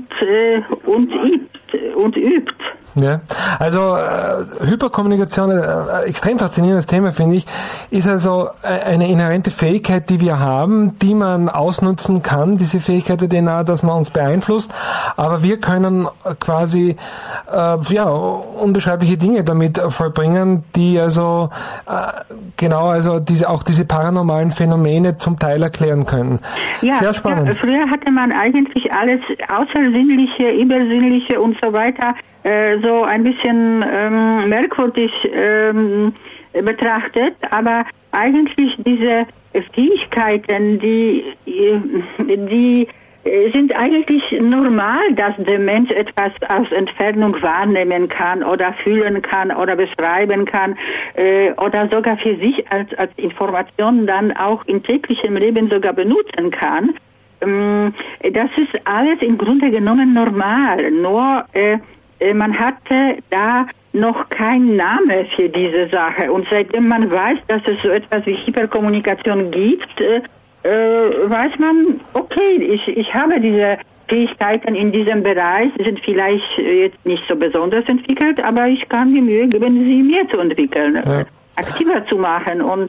übt. Ja, also Hyperkommunikation, extrem faszinierendes Thema, finde ich, ist also eine inhärente Fähigkeit, die wir haben, die man ausnutzen kann, diese Fähigkeit der DNA, dass man uns beeinflusst, aber wir können quasi unbeschreibliche Dinge damit vollbringen, die also diese paranormalen Phänomene zum Teil erklären können. Ja, sehr spannend. Ja, früher hatte man eigentlich alles Außersinnliche, Übersinnliche und so weiter so ein bisschen merkwürdig betrachtet, aber eigentlich diese Fähigkeiten, die sind eigentlich normal, dass der Mensch etwas aus Entfernung wahrnehmen kann oder fühlen kann oder beschreiben kann oder sogar für sich als Information dann auch im täglichen Leben sogar benutzen kann. Das ist alles im Grunde genommen normal, nur man hatte da noch keinen Namen für diese Sache, und seitdem man weiß, dass es so etwas wie Hyperkommunikation gibt, weiß man, okay, ich habe diese Fähigkeiten in diesem Bereich, sind vielleicht jetzt nicht so besonders entwickelt, aber ich kann mir Mühe geben, sie mehr zu entwickeln, aktiver zu machen, und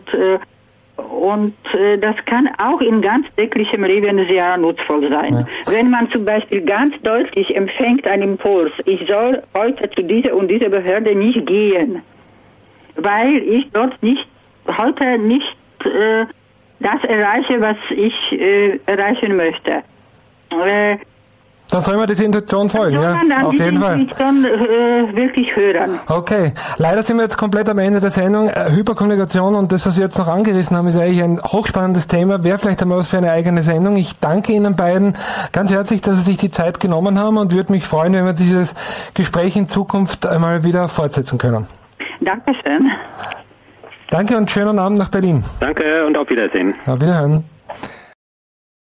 das kann auch in ganz täglichem Leben sehr nutzvoll sein. Ja. Wenn man zum Beispiel ganz deutlich empfängt einen Impuls, ich soll heute zu dieser und dieser Behörde nicht gehen, weil ich dort heute nicht das erreiche, was ich erreichen möchte. Dann soll man dieser Intuition folgen, ja, auf jeden Fall. Intuition wirklich hören. Okay, leider sind wir jetzt komplett am Ende der Sendung. Hyperkommunikation und das, was wir jetzt noch angerissen haben, ist eigentlich ein hochspannendes Thema. Wäre vielleicht einmal was für eine eigene Sendung. Ich danke Ihnen beiden ganz herzlich, dass Sie sich die Zeit genommen haben, und würde mich freuen, wenn wir dieses Gespräch in Zukunft einmal wieder fortsetzen können. Dankeschön. Danke und schönen Abend nach Berlin. Danke und auf Wiedersehen. Auf Wiederhören.